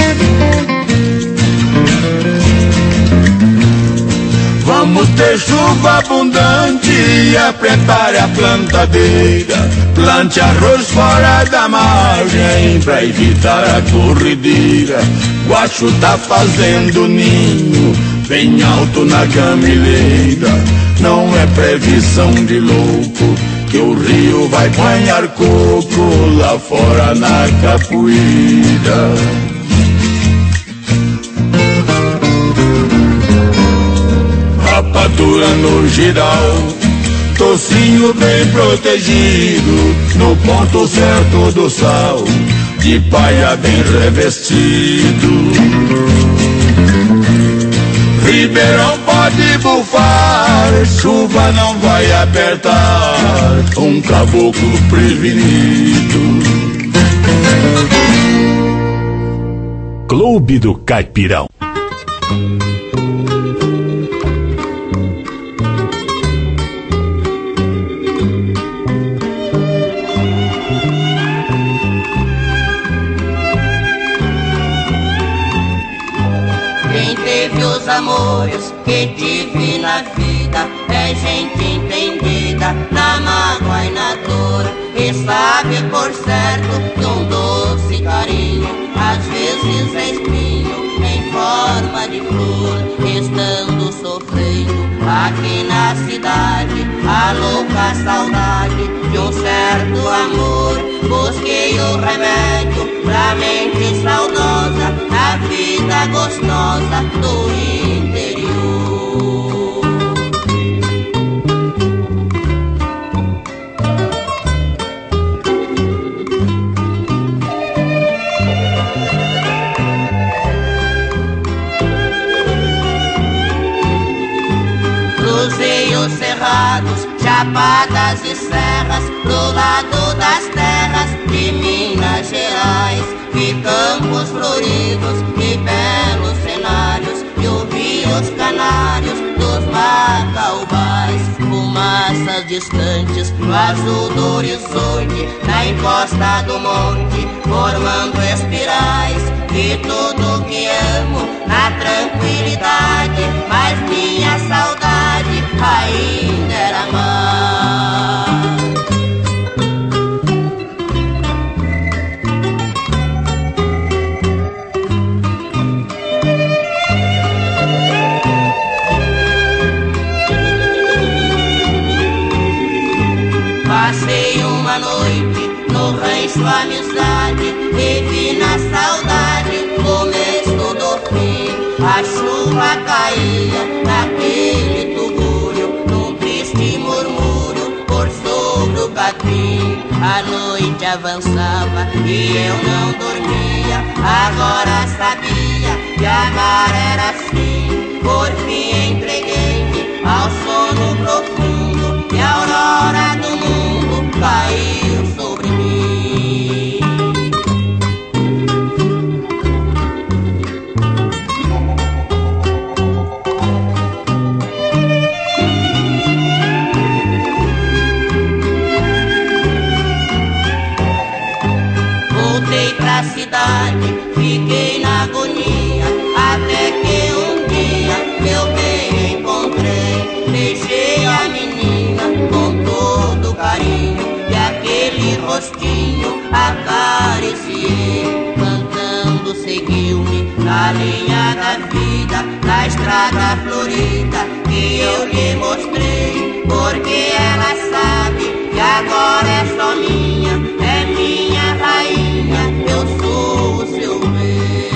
Vamos ter chuva abundante e prepare a plantadeira. Plante arroz fora da margem pra evitar a corrideira. Guacho tá fazendo ninho bem alto na gamileira. Não é previsão de louco que o rio vai banhar coco lá fora na capoeira. Rapadura no giral, tocinho bem protegido, no ponto certo do sal, de paia bem revestido. Ribeirão pode bufar, chuva não vai apertar um caboclo prevenido. Clube do Caipirão. Amores que tive na vida é gente entendida na mágoa e na dor, e sabe por certo que um doce carinho às vezes é espinho em forma de flor. Estando sofrendo aqui na cidade a louca saudade de um certo amor, busquei o remédio pra mente saudosa, a vida gostosa do interior. Cruzei os cerrados, chapadas e serras, pro lado das terras de Minas Gerais. Vi campos floridos e belos cenários, e ouvi os canários dos bacaubás. Fumaças distantes no azul do horizonte, na encosta do monte, formando espirais. Vi tudo que amo na tranquilidade, mas minha saudade ainda era mais. Passei uma noite no rancho Amizade e vi na saudade o começo do fim. A chuva caía naquele tugúrio, num triste murmúrio por sobre o capim. A noite avançava e eu não dormia, agora sabia que amar era assim. Por fim entreguei-me ao sono profundo e a aurora do mundo caiu sobre mim. Voltei pra cidade, fiquei na agonia, até que um dia meu bem encontrei. Beijei a menina com todo carinho e aquele rostinho acariciei. Cantando seguiu-me na linha da vida, na estrada florida que eu lhe mostrei. Porque ela sabe que agora é só minha, é minha rainha, eu sou o seu rei.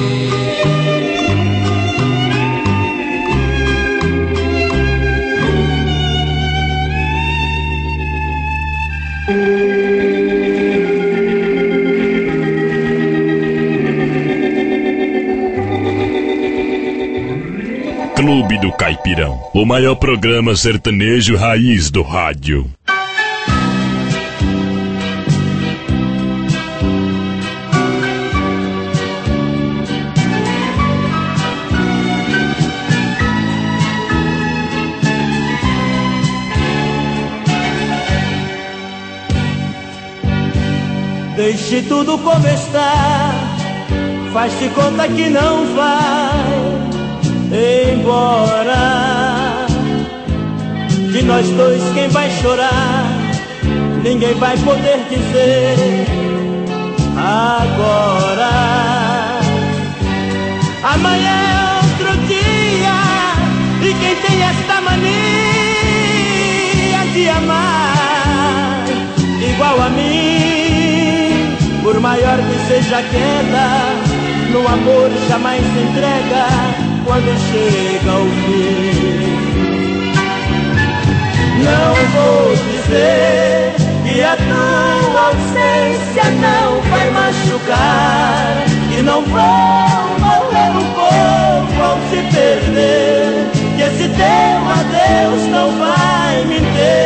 Clube do Caipirão, o maior programa sertanejo raiz do rádio. Deixe tudo como está, faz-se conta que não vai embora. De nós dois quem vai chorar, ninguém vai poder dizer agora. Amanhã é outro dia, e quem tem esta mania de amar igual a mim. Por maior que seja a queda, no amor jamais se entrega quando chega ao fim. Não vou dizer que a tua ausência não vai machucar, e não vou morrer um pouco ao se perder, que esse teu adeus não vai me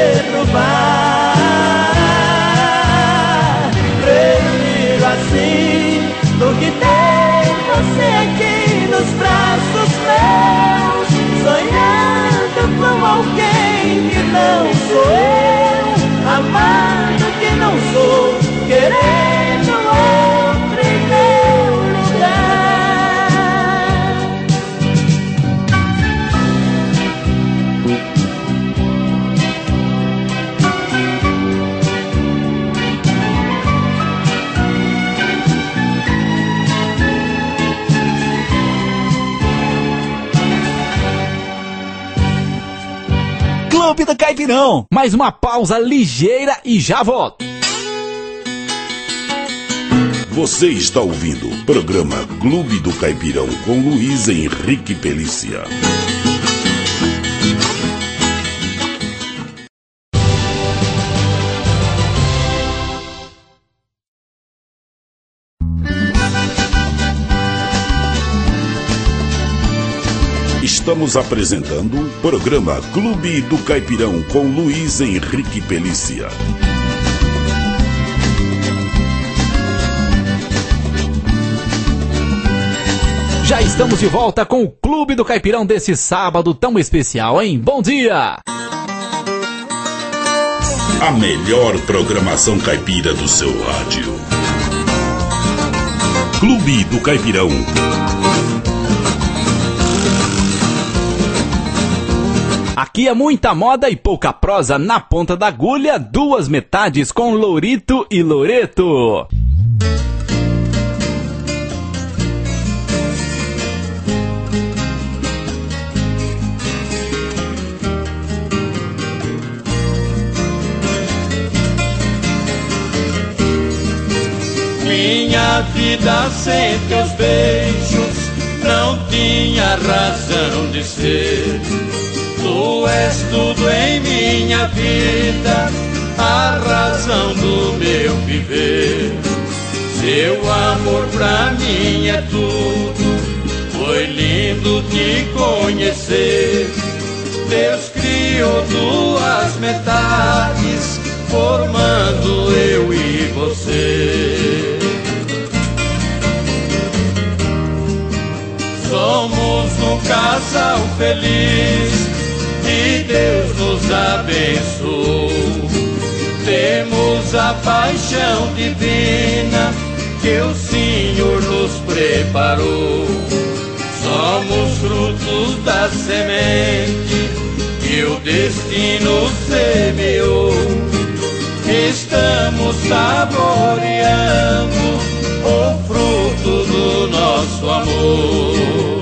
derrubar. Prefiro assim do que ter você aqui nos braços meus, sonhando com alguém que não sou eu, amando que não sou, querendo outro em meu lugar. Clube do Caipirão. Mais uma pausa ligeira e já volto. Você está ouvindo o programa Clube do Caipirão com Luiz Henrique Pelícia. Estamos apresentando o programa Clube do Caipirão com Luiz Henrique Pelícia. Já estamos de volta com o Clube do Caipirão desse sábado tão especial, hein? Bom dia! A melhor programação caipira do seu rádio. Clube do Caipirão. Aqui é muita moda e pouca prosa na ponta da agulha, duas metades com Lourito e Loreto. Minha vida sem teus beijos não tinha razão de ser. Tu és tudo em minha vida, a razão do meu viver. Seu amor pra mim é tudo, foi lindo te conhecer. Deus criou duas metades, formando eu e você. Somos um casal feliz e Deus nos abençoou. Temos a paixão divina que o Senhor nos preparou. Somos frutos da semente que o destino semeou. Estamos saboreando o fruto do nosso amor.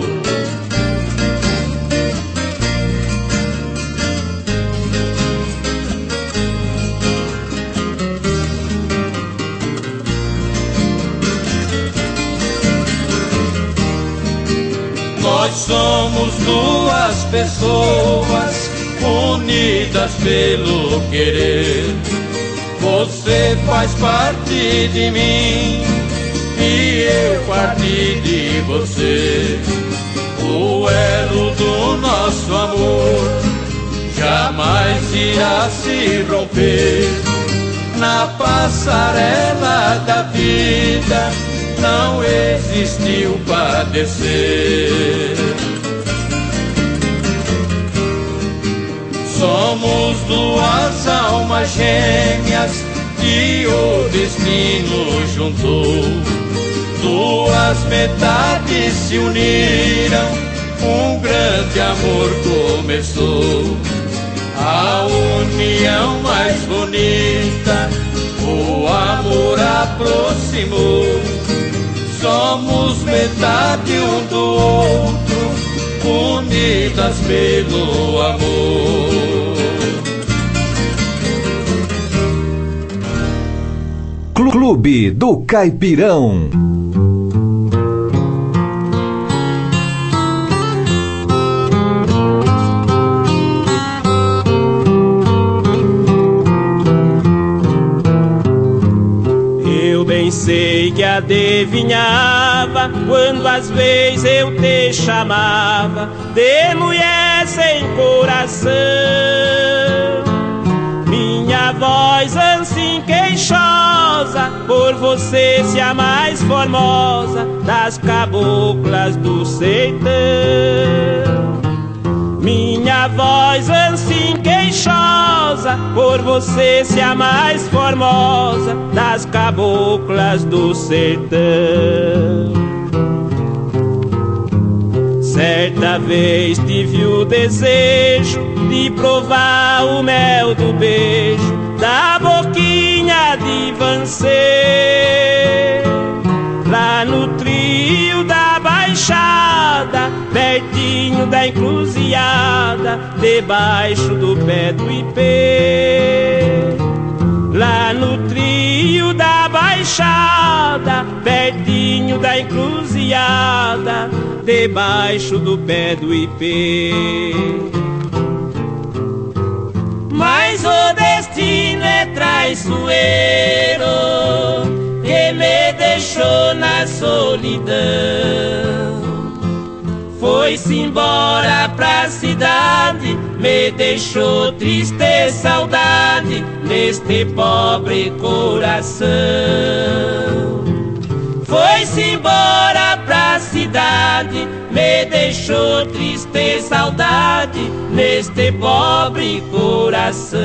Nós somos duas pessoas unidas pelo querer. Você faz parte de mim e eu parte de você. O elo do nosso amor jamais irá se romper. Na passarela da vida não existiu padecer. Somos duas almas gêmeas que o destino juntou. Duas metades se uniram, um grande amor começou. A união mais bonita, o amor aproximou. Somos metade um do outro, unidas pelo amor. Clube do Caipirão. Eu bem sei que adivinhava quando às vezes eu te chamava de mulher sem coração. Minha voz assim queixosa, por você ser a mais formosa das caboclas do sertão. Minha voz assim queixosa, por você ser a mais formosa das caboclas do sertão. Certa vez tive o desejo de provar o mel do beijo da boquinha de você, lá no trio da Baixada, pertinho da encruzilhada, debaixo do pé do ipê. Lá no trio da Baixada, pertinho da encruzilhada, debaixo do pé do ipê. Mas o destino é traiçoeiro, que me deixou na solidão. Foi-se embora pra cidade, me deixou triste saudade neste pobre coração. Foi-se embora pra cidade, me deixou triste saudade neste pobre coração.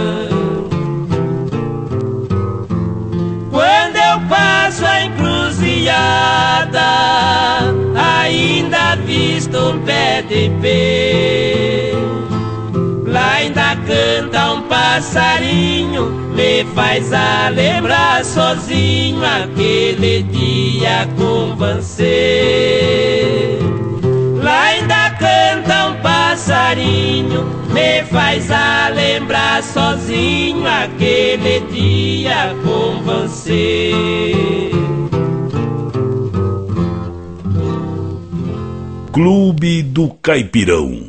Quando eu passo a encruzilhada, ainda visto um pé de ipê. Lá ainda canta um passarinho, me faz a lembrar sozinho aquele dia com você. Lá ainda canta um passarinho, me faz a lembrar sozinho aquele dia com você. Clube do Caipirão.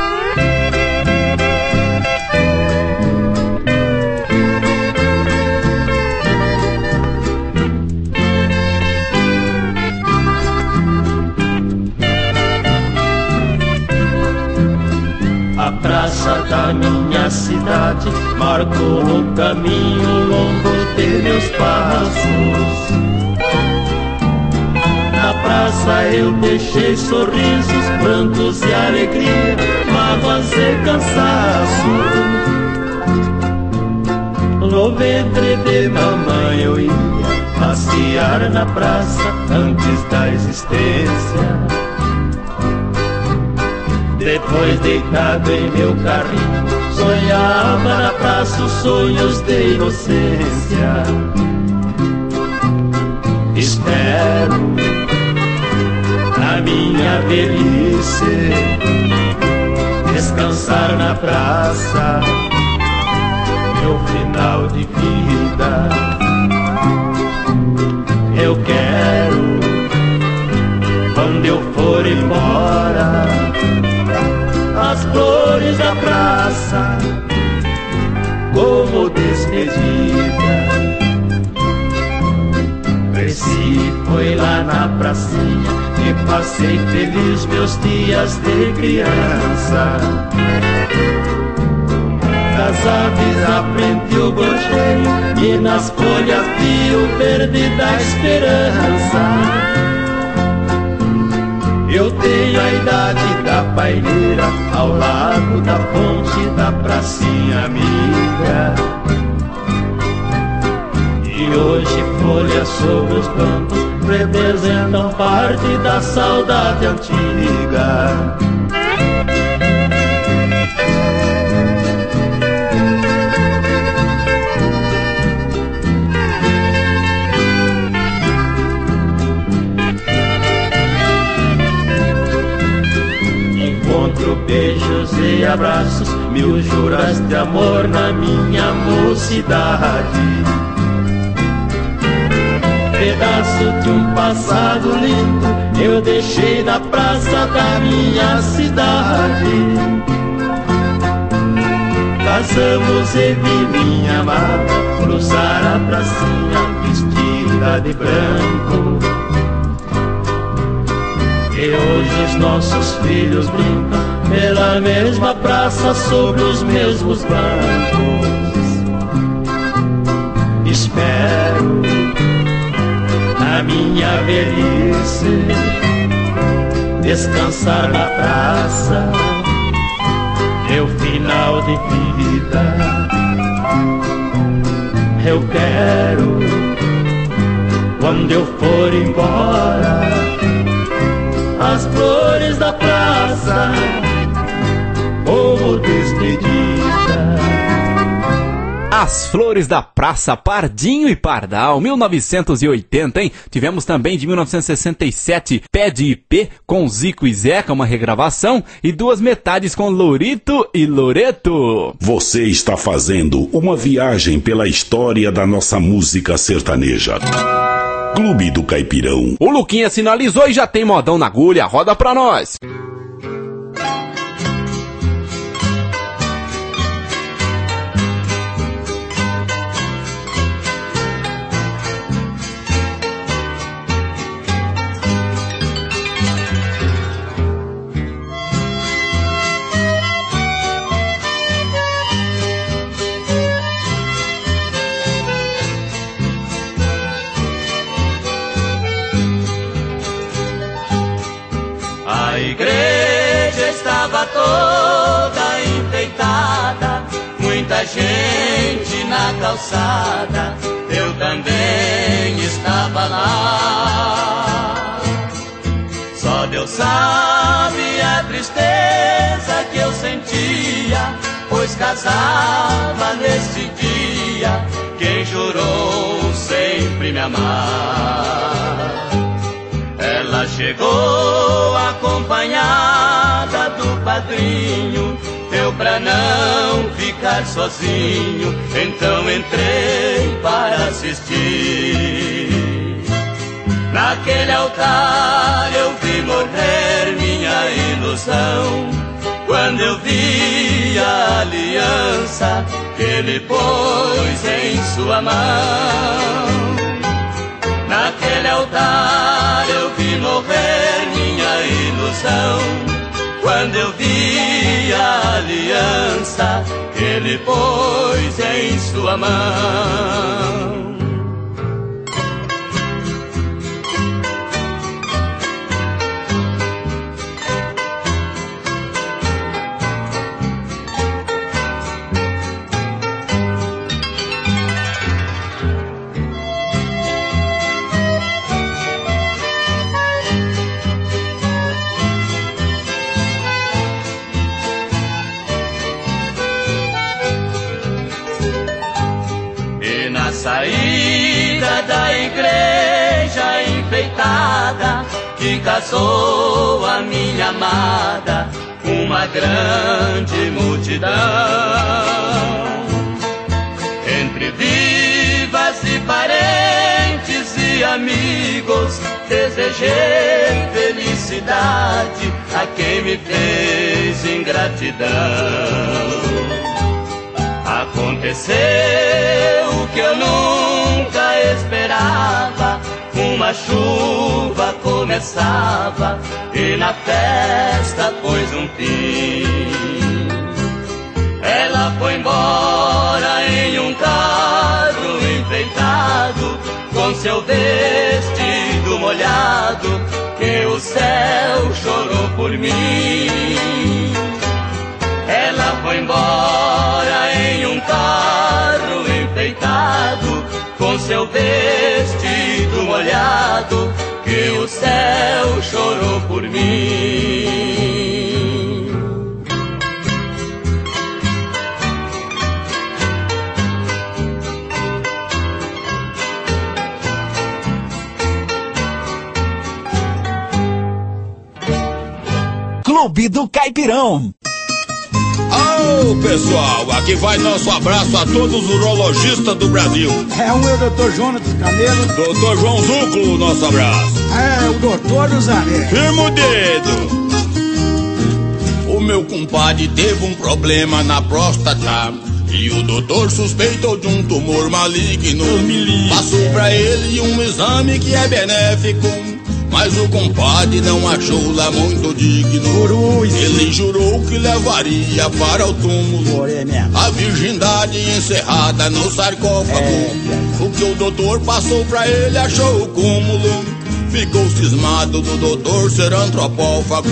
A praça da minha cidade marcou o caminho longo de meus passos. Na praça eu deixei sorrisos, prantos e alegria, mágoas e cansaço. No ventre de mamãe eu ia passear na praça antes da existência. Depois deitado em meu carrinho, sonhava na praça os sonhos de inocência. Espero na minha velhice descansar na praça, meu final de vida. Eu quero, quando eu for embora, as flores da praça como despedida. Cresci, foi lá na pracinha e passei feliz meus dias de criança. Das aves aprendi o gorjeio e nas folhas vi o verde da esperança. Eu tenho a idade da paineira, ao lado da fonte da pracinha amiga. E hoje folhas sobre os campos representam parte da saudade antiga. Encontro beijos e abraços, mil juras de amor na minha mocidade. pedaço de um passado lindo eu deixei na praça da minha cidade. Casamos e vi minha amada cruzar a pracinha vestida de branco. E hoje os nossos filhos brincam pela mesma praça, sobre os mesmos bancos. Espero na minha velhice descansar na praça, meu final de vida. Eu quero, quando eu for embora, as flores da praça como despedida. As Flores da Praça, Pardinho e Pardal, mil novecentos e oitenta, hein? Tivemos também de mil novecentos e sessenta e sete, Pé de Ipê, com Zico e Zeca, uma regravação, e Duas Metades com Lorito e Loreto. Você está fazendo uma viagem pela história da nossa música sertaneja. Clube do Caipirão. O Luquinha sinalizou e já tem modão na agulha, roda pra nós. A igreja estava toda enfeitada, muita gente na calçada, eu também estava lá. Só Deus sabe a tristeza que eu sentia, pois casava neste dia quem jurou sempre me amar. Ela chegou acompanhada do padrinho, eu pra não ficar sozinho, então entrei para assistir. Naquele altar eu vi morrer minha ilusão, quando eu vi a aliança que ele pôs em sua mão. Naquele altar eu vi morrer minha ilusão, quando eu vi a aliança que ele pôs em sua mão. Saída da igreja enfeitada, que casou a minha amada, uma grande multidão. Entre vivas e parentes e amigos, desejei felicidade a quem me fez ingratidão. Aconteceu o que eu nunca esperava, uma chuva começava e na festa pôs um fim. Ela foi embora em um carro enfeitado, com seu vestido molhado, que o céu chorou por mim. Ela foi embora em um carro enfeitado, com seu vestido molhado, que o céu chorou por mim. Clube do Caipirão. Ô, pessoal, aqui vai nosso abraço a todos os urologistas do Brasil. É o meu doutor Jonas Camelo. doutor João Zuclo, nosso abraço. É, o doutor dos amigos. Firma o dedo. O meu compadre teve um problema na próstata e o doutor suspeitou de um tumor maligno. Passou pra ele um exame que é benéfico, mas o compadre não achou lá muito digno. Ele jurou que levaria para o túmulo a virgindade encerrada no sarcófago. O que o doutor passou pra ele achou o cúmulo. Ficou cismado do doutor ser antropófago.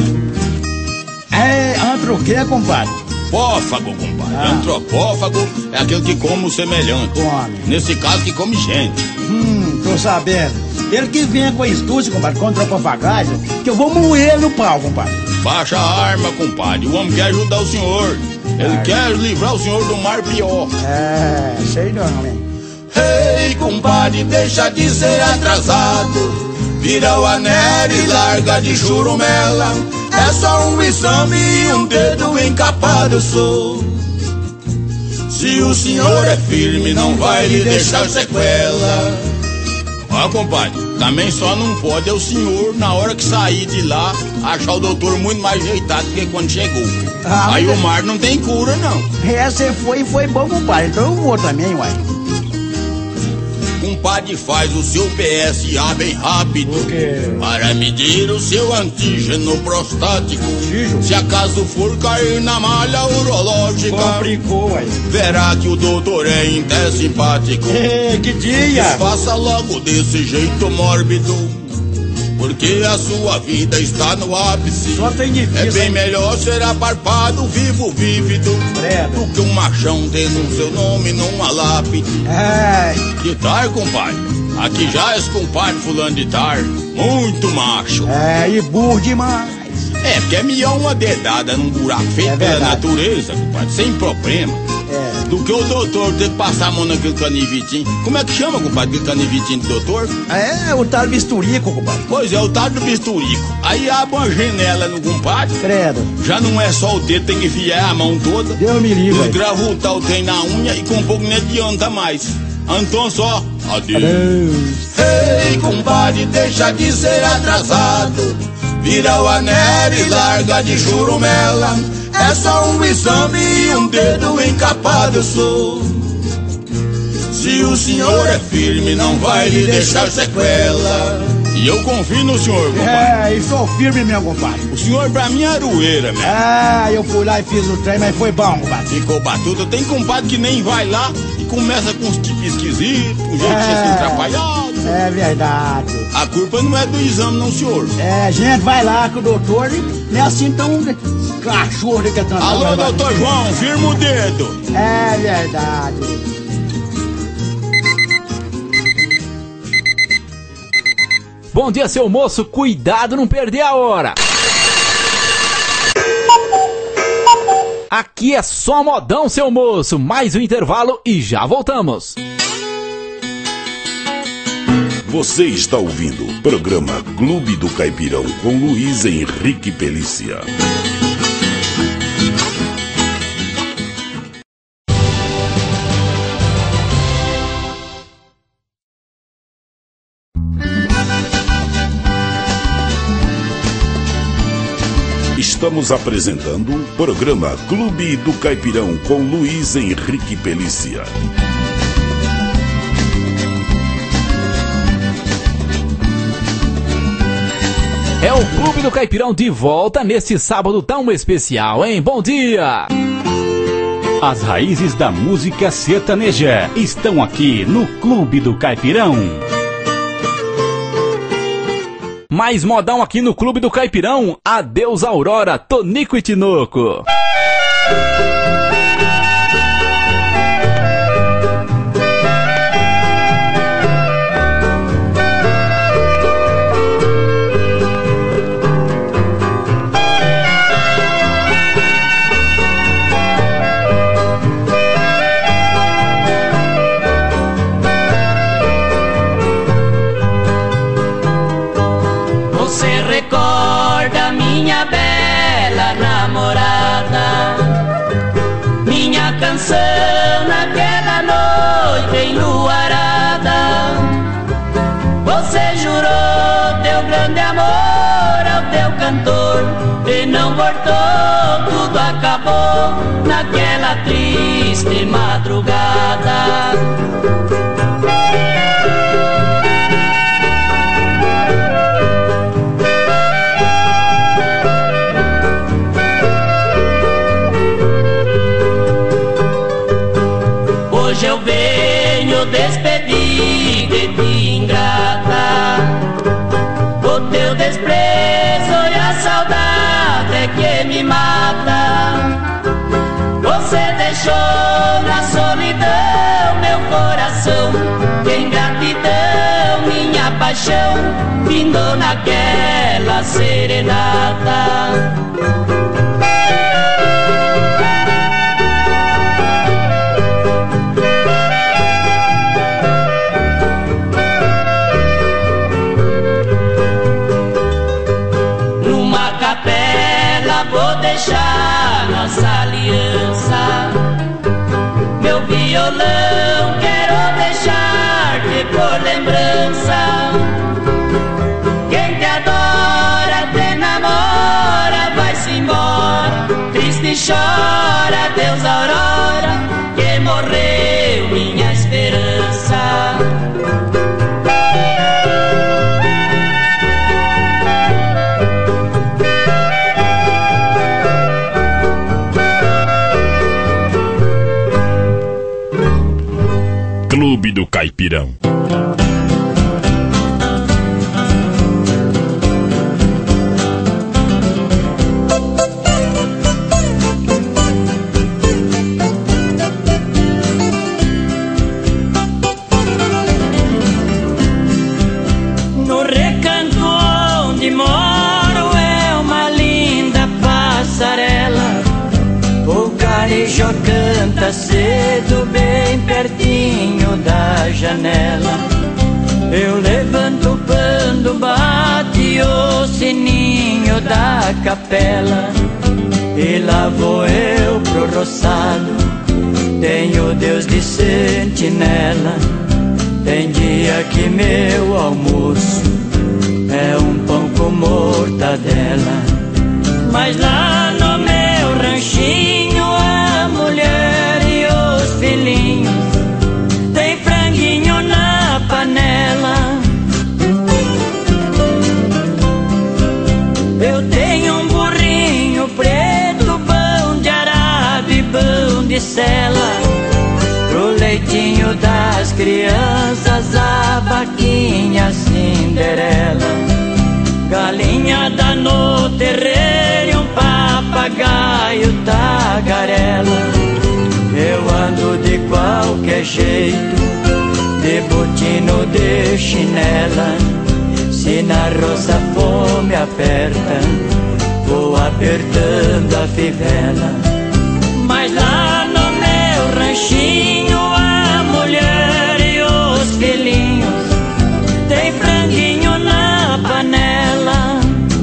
É, antro o que, compadre? Pófago, compadre. Ah. Antropófago é aquele que come o semelhante. Come. Nesse caso, que come gente. Hum, tô sabendo. Ele que vem com a astúcia, compadre, com antropofagagem, que eu vou moer no pau, compadre. Baixa a arma, compadre. O homem quer ajudar o senhor. Ele ah. quer livrar o senhor do mar pior. É, sei não, hein? Ei, compadre, deixa de ser atrasado. Vira o anel e larga de churumela. É só um exame e um dedo encapado sou. Se o senhor é firme, não vai lhe deixar sequela. Ó, compadre, também só não pode é o senhor, na hora que sair de lá, achar o doutor muito mais ajeitado do que quando chegou. Ah, aí o mar não tem cura, não. É, você foi e foi bom, compadre, então eu vou também, uai. Compadre, faz o seu P S A bem rápido para medir o seu antígeno prostático. Se acaso for cair na malha urológica, complicou, ué. Verá que o doutor é até simpático. Ei, que dia! Faça logo desse jeito mórbido, porque a sua vida está no ápice. Só tem difícil, é bem melhor ser aparpado, vivo, vívido, Credo. do que um machão tendo o seu nome numa lápide. É. Que tal, compadre? Aqui já é esse compadre fulano de tar, muito macho. É, e burro demais. É, porque é melhor uma dedada num buraco feito é pela natureza, compadre, sem problema. É. Do que o doutor ter que passar a mão naquele canivitinho. Como é que chama, compadre, aquele canivitinho do doutor? É, o tal bisturico, compadre. Pois é, o tal do bisturico. Aí abre uma janela no compadre. Credo. Já não é só o dedo, tem que enfiar a mão toda. Deus me livre. Desgrava o tal tem na unha e com um pouco nem adianta mais. Então só, adeus. adeus. Ei, compadre, deixa de ser atrasado. Vira o anel e larga de churumela. É só um exame e um dedo encapado eu sou. Se o senhor é firme, não vai lhe deixar sequela. E eu confio no senhor, compadre. É, e sou firme mesmo, compadre. O senhor pra mim é aroeira, mesmo. É, eu fui lá e fiz o trem, mas foi bom, compadre. Ficou batuta. Tem compadre que nem vai lá e começa com uns tipos esquisitos, um jeito é, de ser atrapalhado. É verdade. A culpa não é do exame, não, senhor. É, gente, vai lá com o doutor e não é assim tão cachorro que é tão. Alô, doutor João, firma o dedo. É verdade. Bom dia, seu moço. Cuidado, não perder a hora. Aqui é só modão, seu moço. Mais um intervalo e já voltamos. Você está ouvindo o programa Clube do Caipirão com Luiz Henrique Pelícia. Estamos apresentando o programa Clube do Caipirão com Luiz Henrique Pelícia. É o Clube do Caipirão de volta neste sábado tão especial, hein? Bom dia! As raízes da música sertaneja estão aqui no Clube do Caipirão. Mais modão aqui no Clube do Caipirão. Adeus Aurora, Tonico e Tinoco. Minha bela namorada, canção naquela noite enluarada. Você jurou teu grande amor ao teu cantor e não voltou, tudo acabou naquela triste madrugada. Hoje eu venho despedir de ti, ingrata. O teu desprezo e a saudade é que me mata. Você deixou na solidão meu coração, que ingratidão minha paixão findou naquela serenata. Vou deixar nossa aliança, meu violão quero deixar-te por lembrança. Quem te adora, te namora, vai-se embora, triste chora, Deus aurora, que morreu minha esperança. Clube do Caipirão. No recanto onde moro é uma linda passarela. O carijó canta cedo bem pertinho da janela. Eu levanto quando bate o sininho da capela. E lá vou eu pro roçado, tenho Deus de sentinela. Tem dia que meu almoço é um pão com mortadela. Mas lá no meu ranchinho a mulher e os filhinhos tem franguinho na panela. Eu tenho um burrinho preto, pão de arado e pão de sela. Pro leitinho das crianças a vaquinha Cinderela. Galinha dá no terreiro e um papagaio tagarela. Eu ando de qualquer jeito, de botino, de chinela. Se na roça a fome aperta, vou apertando a fivela. Mas lá no meu ranchinho a mulher e os filhinhos tem franguinho na panela.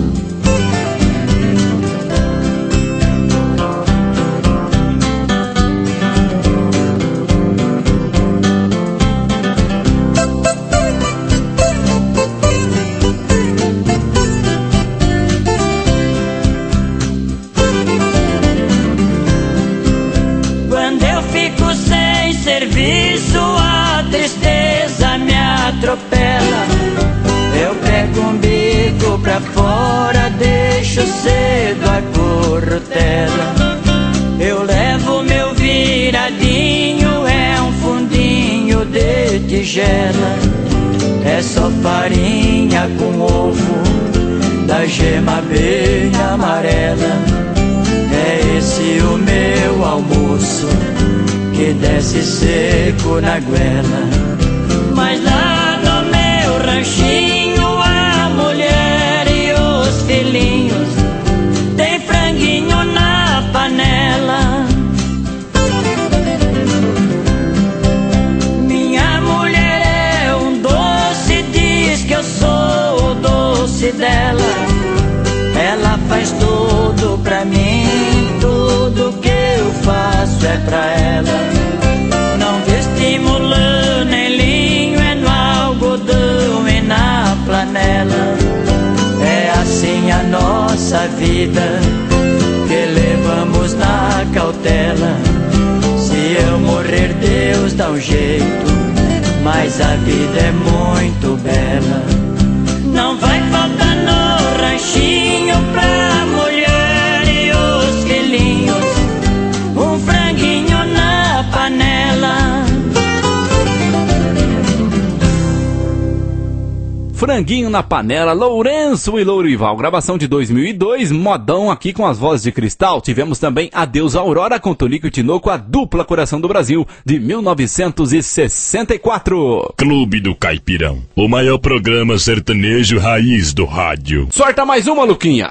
Quando eu fico sem serviço, a tristeza me atropela. Eu pego um bico pra fora, deixo cedo a corrutela. Eu levo meu viradinho, é um fundinho de tigela. É só farinha com ovo, da gema bem amarela. É esse o meu almoço, que desce seco na goela. Mas lá no meu ranchinho a mulher e os filhinhos tem franguinho na panela. Minha mulher é um doce, diz que eu sou o doce dela. Ela faz tudo pra mim, tudo que eu faço é pra ela. Não vestimos lã nem linho, é no algodão e na flanela. É assim a nossa vida, que levamos na cautela. Se eu morrer, Deus dá um jeito, mas a vida é muito bela. Não vai faltar no ranchinho pra mulher e os filhinhos, um franguinho na panela. Franguinho na Panela, Lourenço e Lourival, gravação de dois mil e dois, modão aqui com as vozes de Cristal. Tivemos também Adeus Aurora com Tonico e Tinoco, a dupla Coração do Brasil, de mil novecentos e sessenta e quatro. Clube do Caipirão, o maior programa sertanejo raiz do rádio. Sorta mais uma, Luquinha.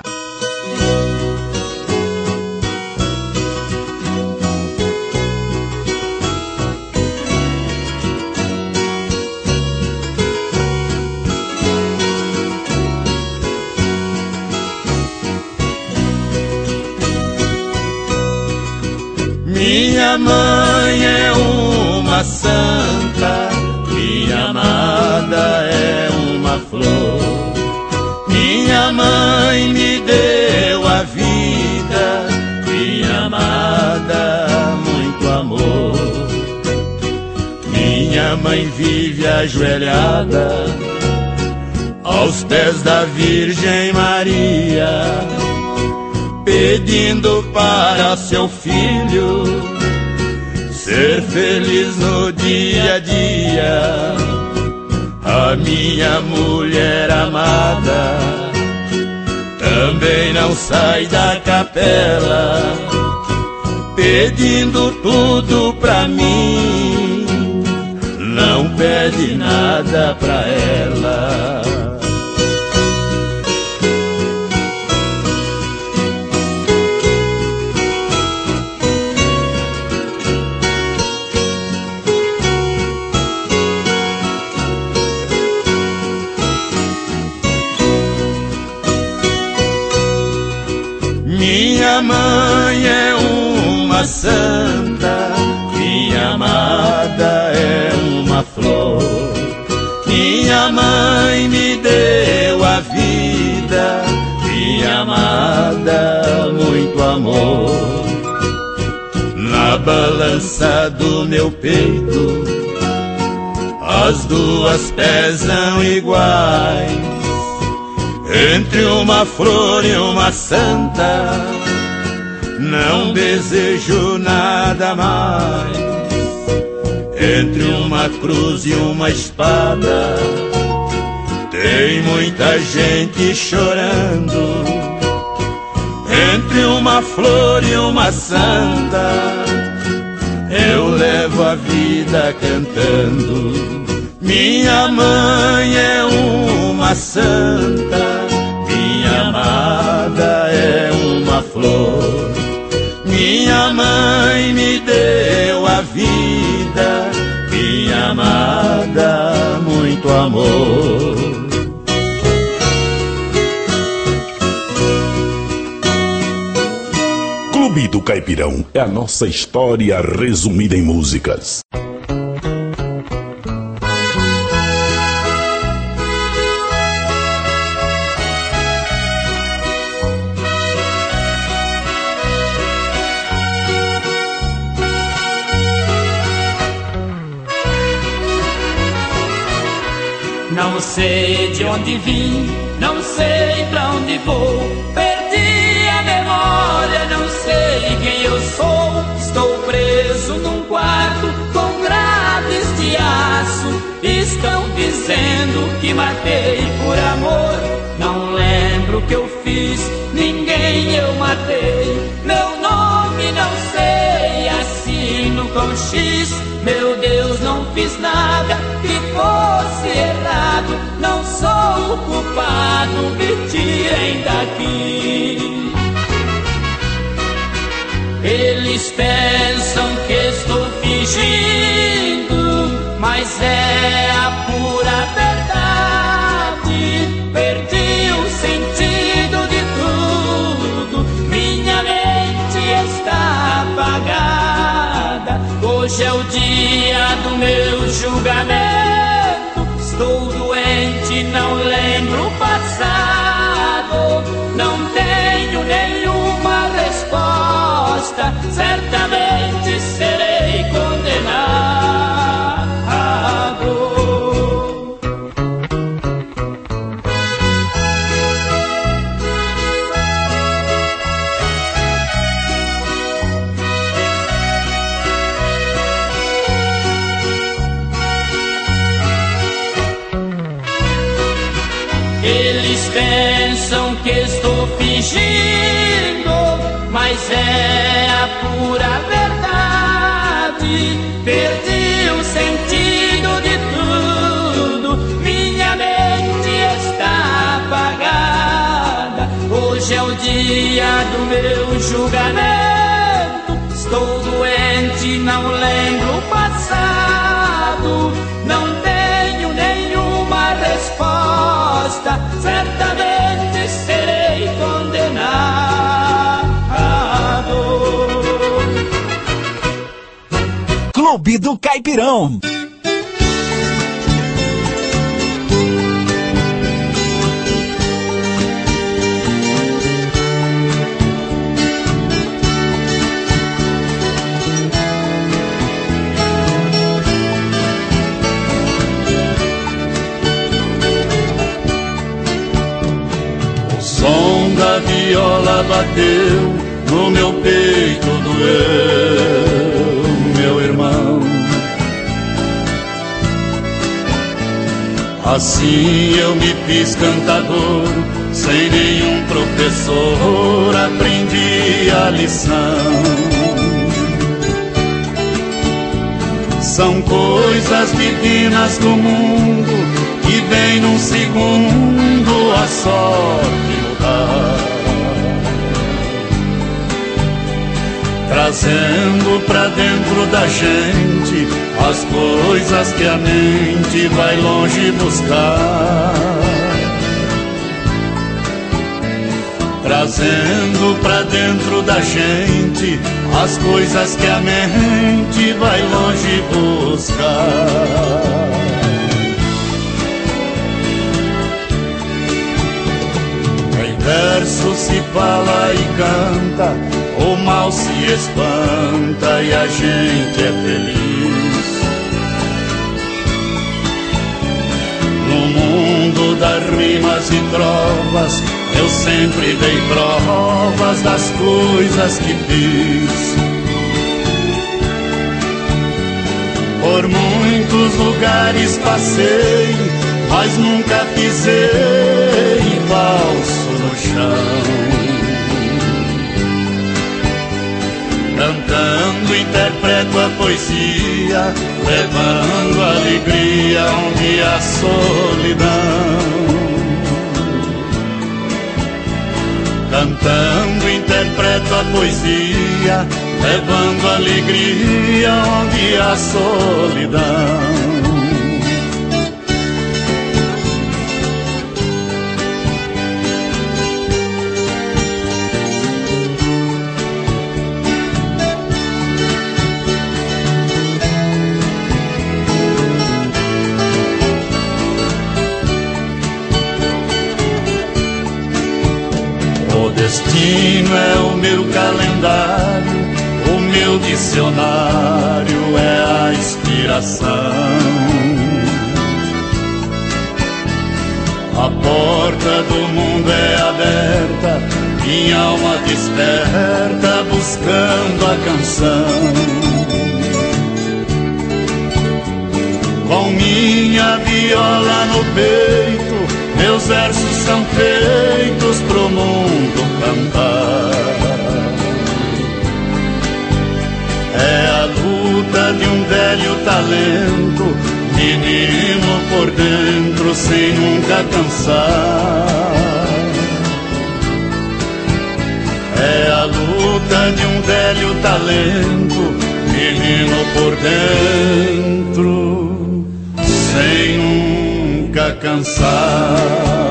Minha mãe é uma santa, minha amada é uma flor. Minha mãe me deu a vida, minha amada, muito amor. Minha mãe vive ajoelhada aos pés da Virgem Maria, pedindo para seu filho ser feliz no dia a dia. A minha mulher amada também não sai da capela, pedindo tudo pra mim, não pede nada pra ela. Minha mãe é uma santa, minha amada é uma flor. Minha mãe me deu a vida, minha amada, muito amor. Na balança do meu peito, as duas pesam iguais. Entre uma flor e uma santa, não desejo nada mais. Entre uma cruz e uma espada, tem muita gente chorando. Entre uma flor e uma santa, eu levo a vida cantando. Minha mãe é uma santa, minha amada é uma flor. Minha mãe me deu a vida, minha amada, muito amor. Clube do Caipirão é a nossa história resumida em músicas. Não sei de onde vim, não sei pra onde vou. Perdi a memória, não sei quem eu sou. Estou preso num quarto com grades de aço. Estão dizendo que matei por amor. Não lembro o que eu fiz, ninguém eu matei. Meu nome não sei, assino com X. Meu Deus, não fiz nada que fosse errado. Não sou o culpado, me tirem daqui. Eles pensam que estou fingindo, mas é a pura verdade. Perdi o sentido de tudo, minha mente está apagada. meu julgamento. Estou doente, não lembro o passado. Não tenho nenhuma resposta. Certamente serei condenado. Eles pensam que estou fingindo, mas é a pura verdade. Perdi o sentido de tudo, minha mente está apagada. Hoje é o dia do meu julgamento. Estou doente, não lembro o passado. Não tenho nenhuma resposta. Certamente serei condenado. Clube do Caipirão. O som da viola bateu no meu peito, doeu, meu irmão. Assim eu me fiz cantador, sem nenhum professor aprendi a lição. São coisas divinas do mundo que vem num segundo a sorte mudar, trazendo pra dentro da gente as coisas que a mente vai longe buscar, trazendo pra dentro da gente as coisas que a mente vai longe buscar. Verso se fala e canta, o mal se espanta e a gente é feliz. No mundo das rimas e trovas, eu sempre dei provas das coisas que fiz. Por muitos lugares passei, mas nunca pisei falso no chão. Cantando interpreto a poesia, levando alegria onde há solidão. Cantando interpreto a poesia, levando alegria onde há solidão. O destino é o meu calendário, o meu dicionário é a inspiração. A porta do mundo é aberta, minha alma desperta buscando a canção. Com minha viola no peito, meus versos são feitos pro mundo cantar. É a luta de um velho talento, menino por dentro sem nunca cansar. É a luta de um velho talento, menino por dentro sem nunca cansar.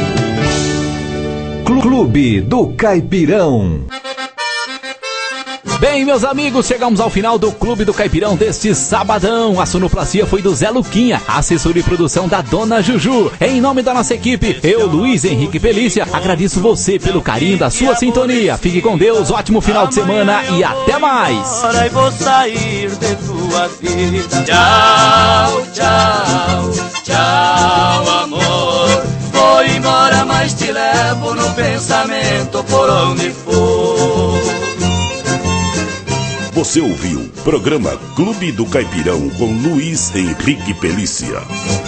Clube do Caipirão. Bem, meus amigos, chegamos ao final do Clube do Caipirão deste sabadão. A sonoplastia foi do Zé Luquinha, a assessoria e produção da Dona Juju. Em nome da nossa equipe, eu, Luiz Henrique Pelícia, agradeço você pelo carinho da sua sintonia. Fique com Deus, ótimo final de semana e até mais. E vou sair de tua vida. Tchau, tchau, tchau, amor. Vou embora, mas te levo no pensamento por onde for. Você ouviu programa Clube do Caipirão com Luiz Henrique Pelícia.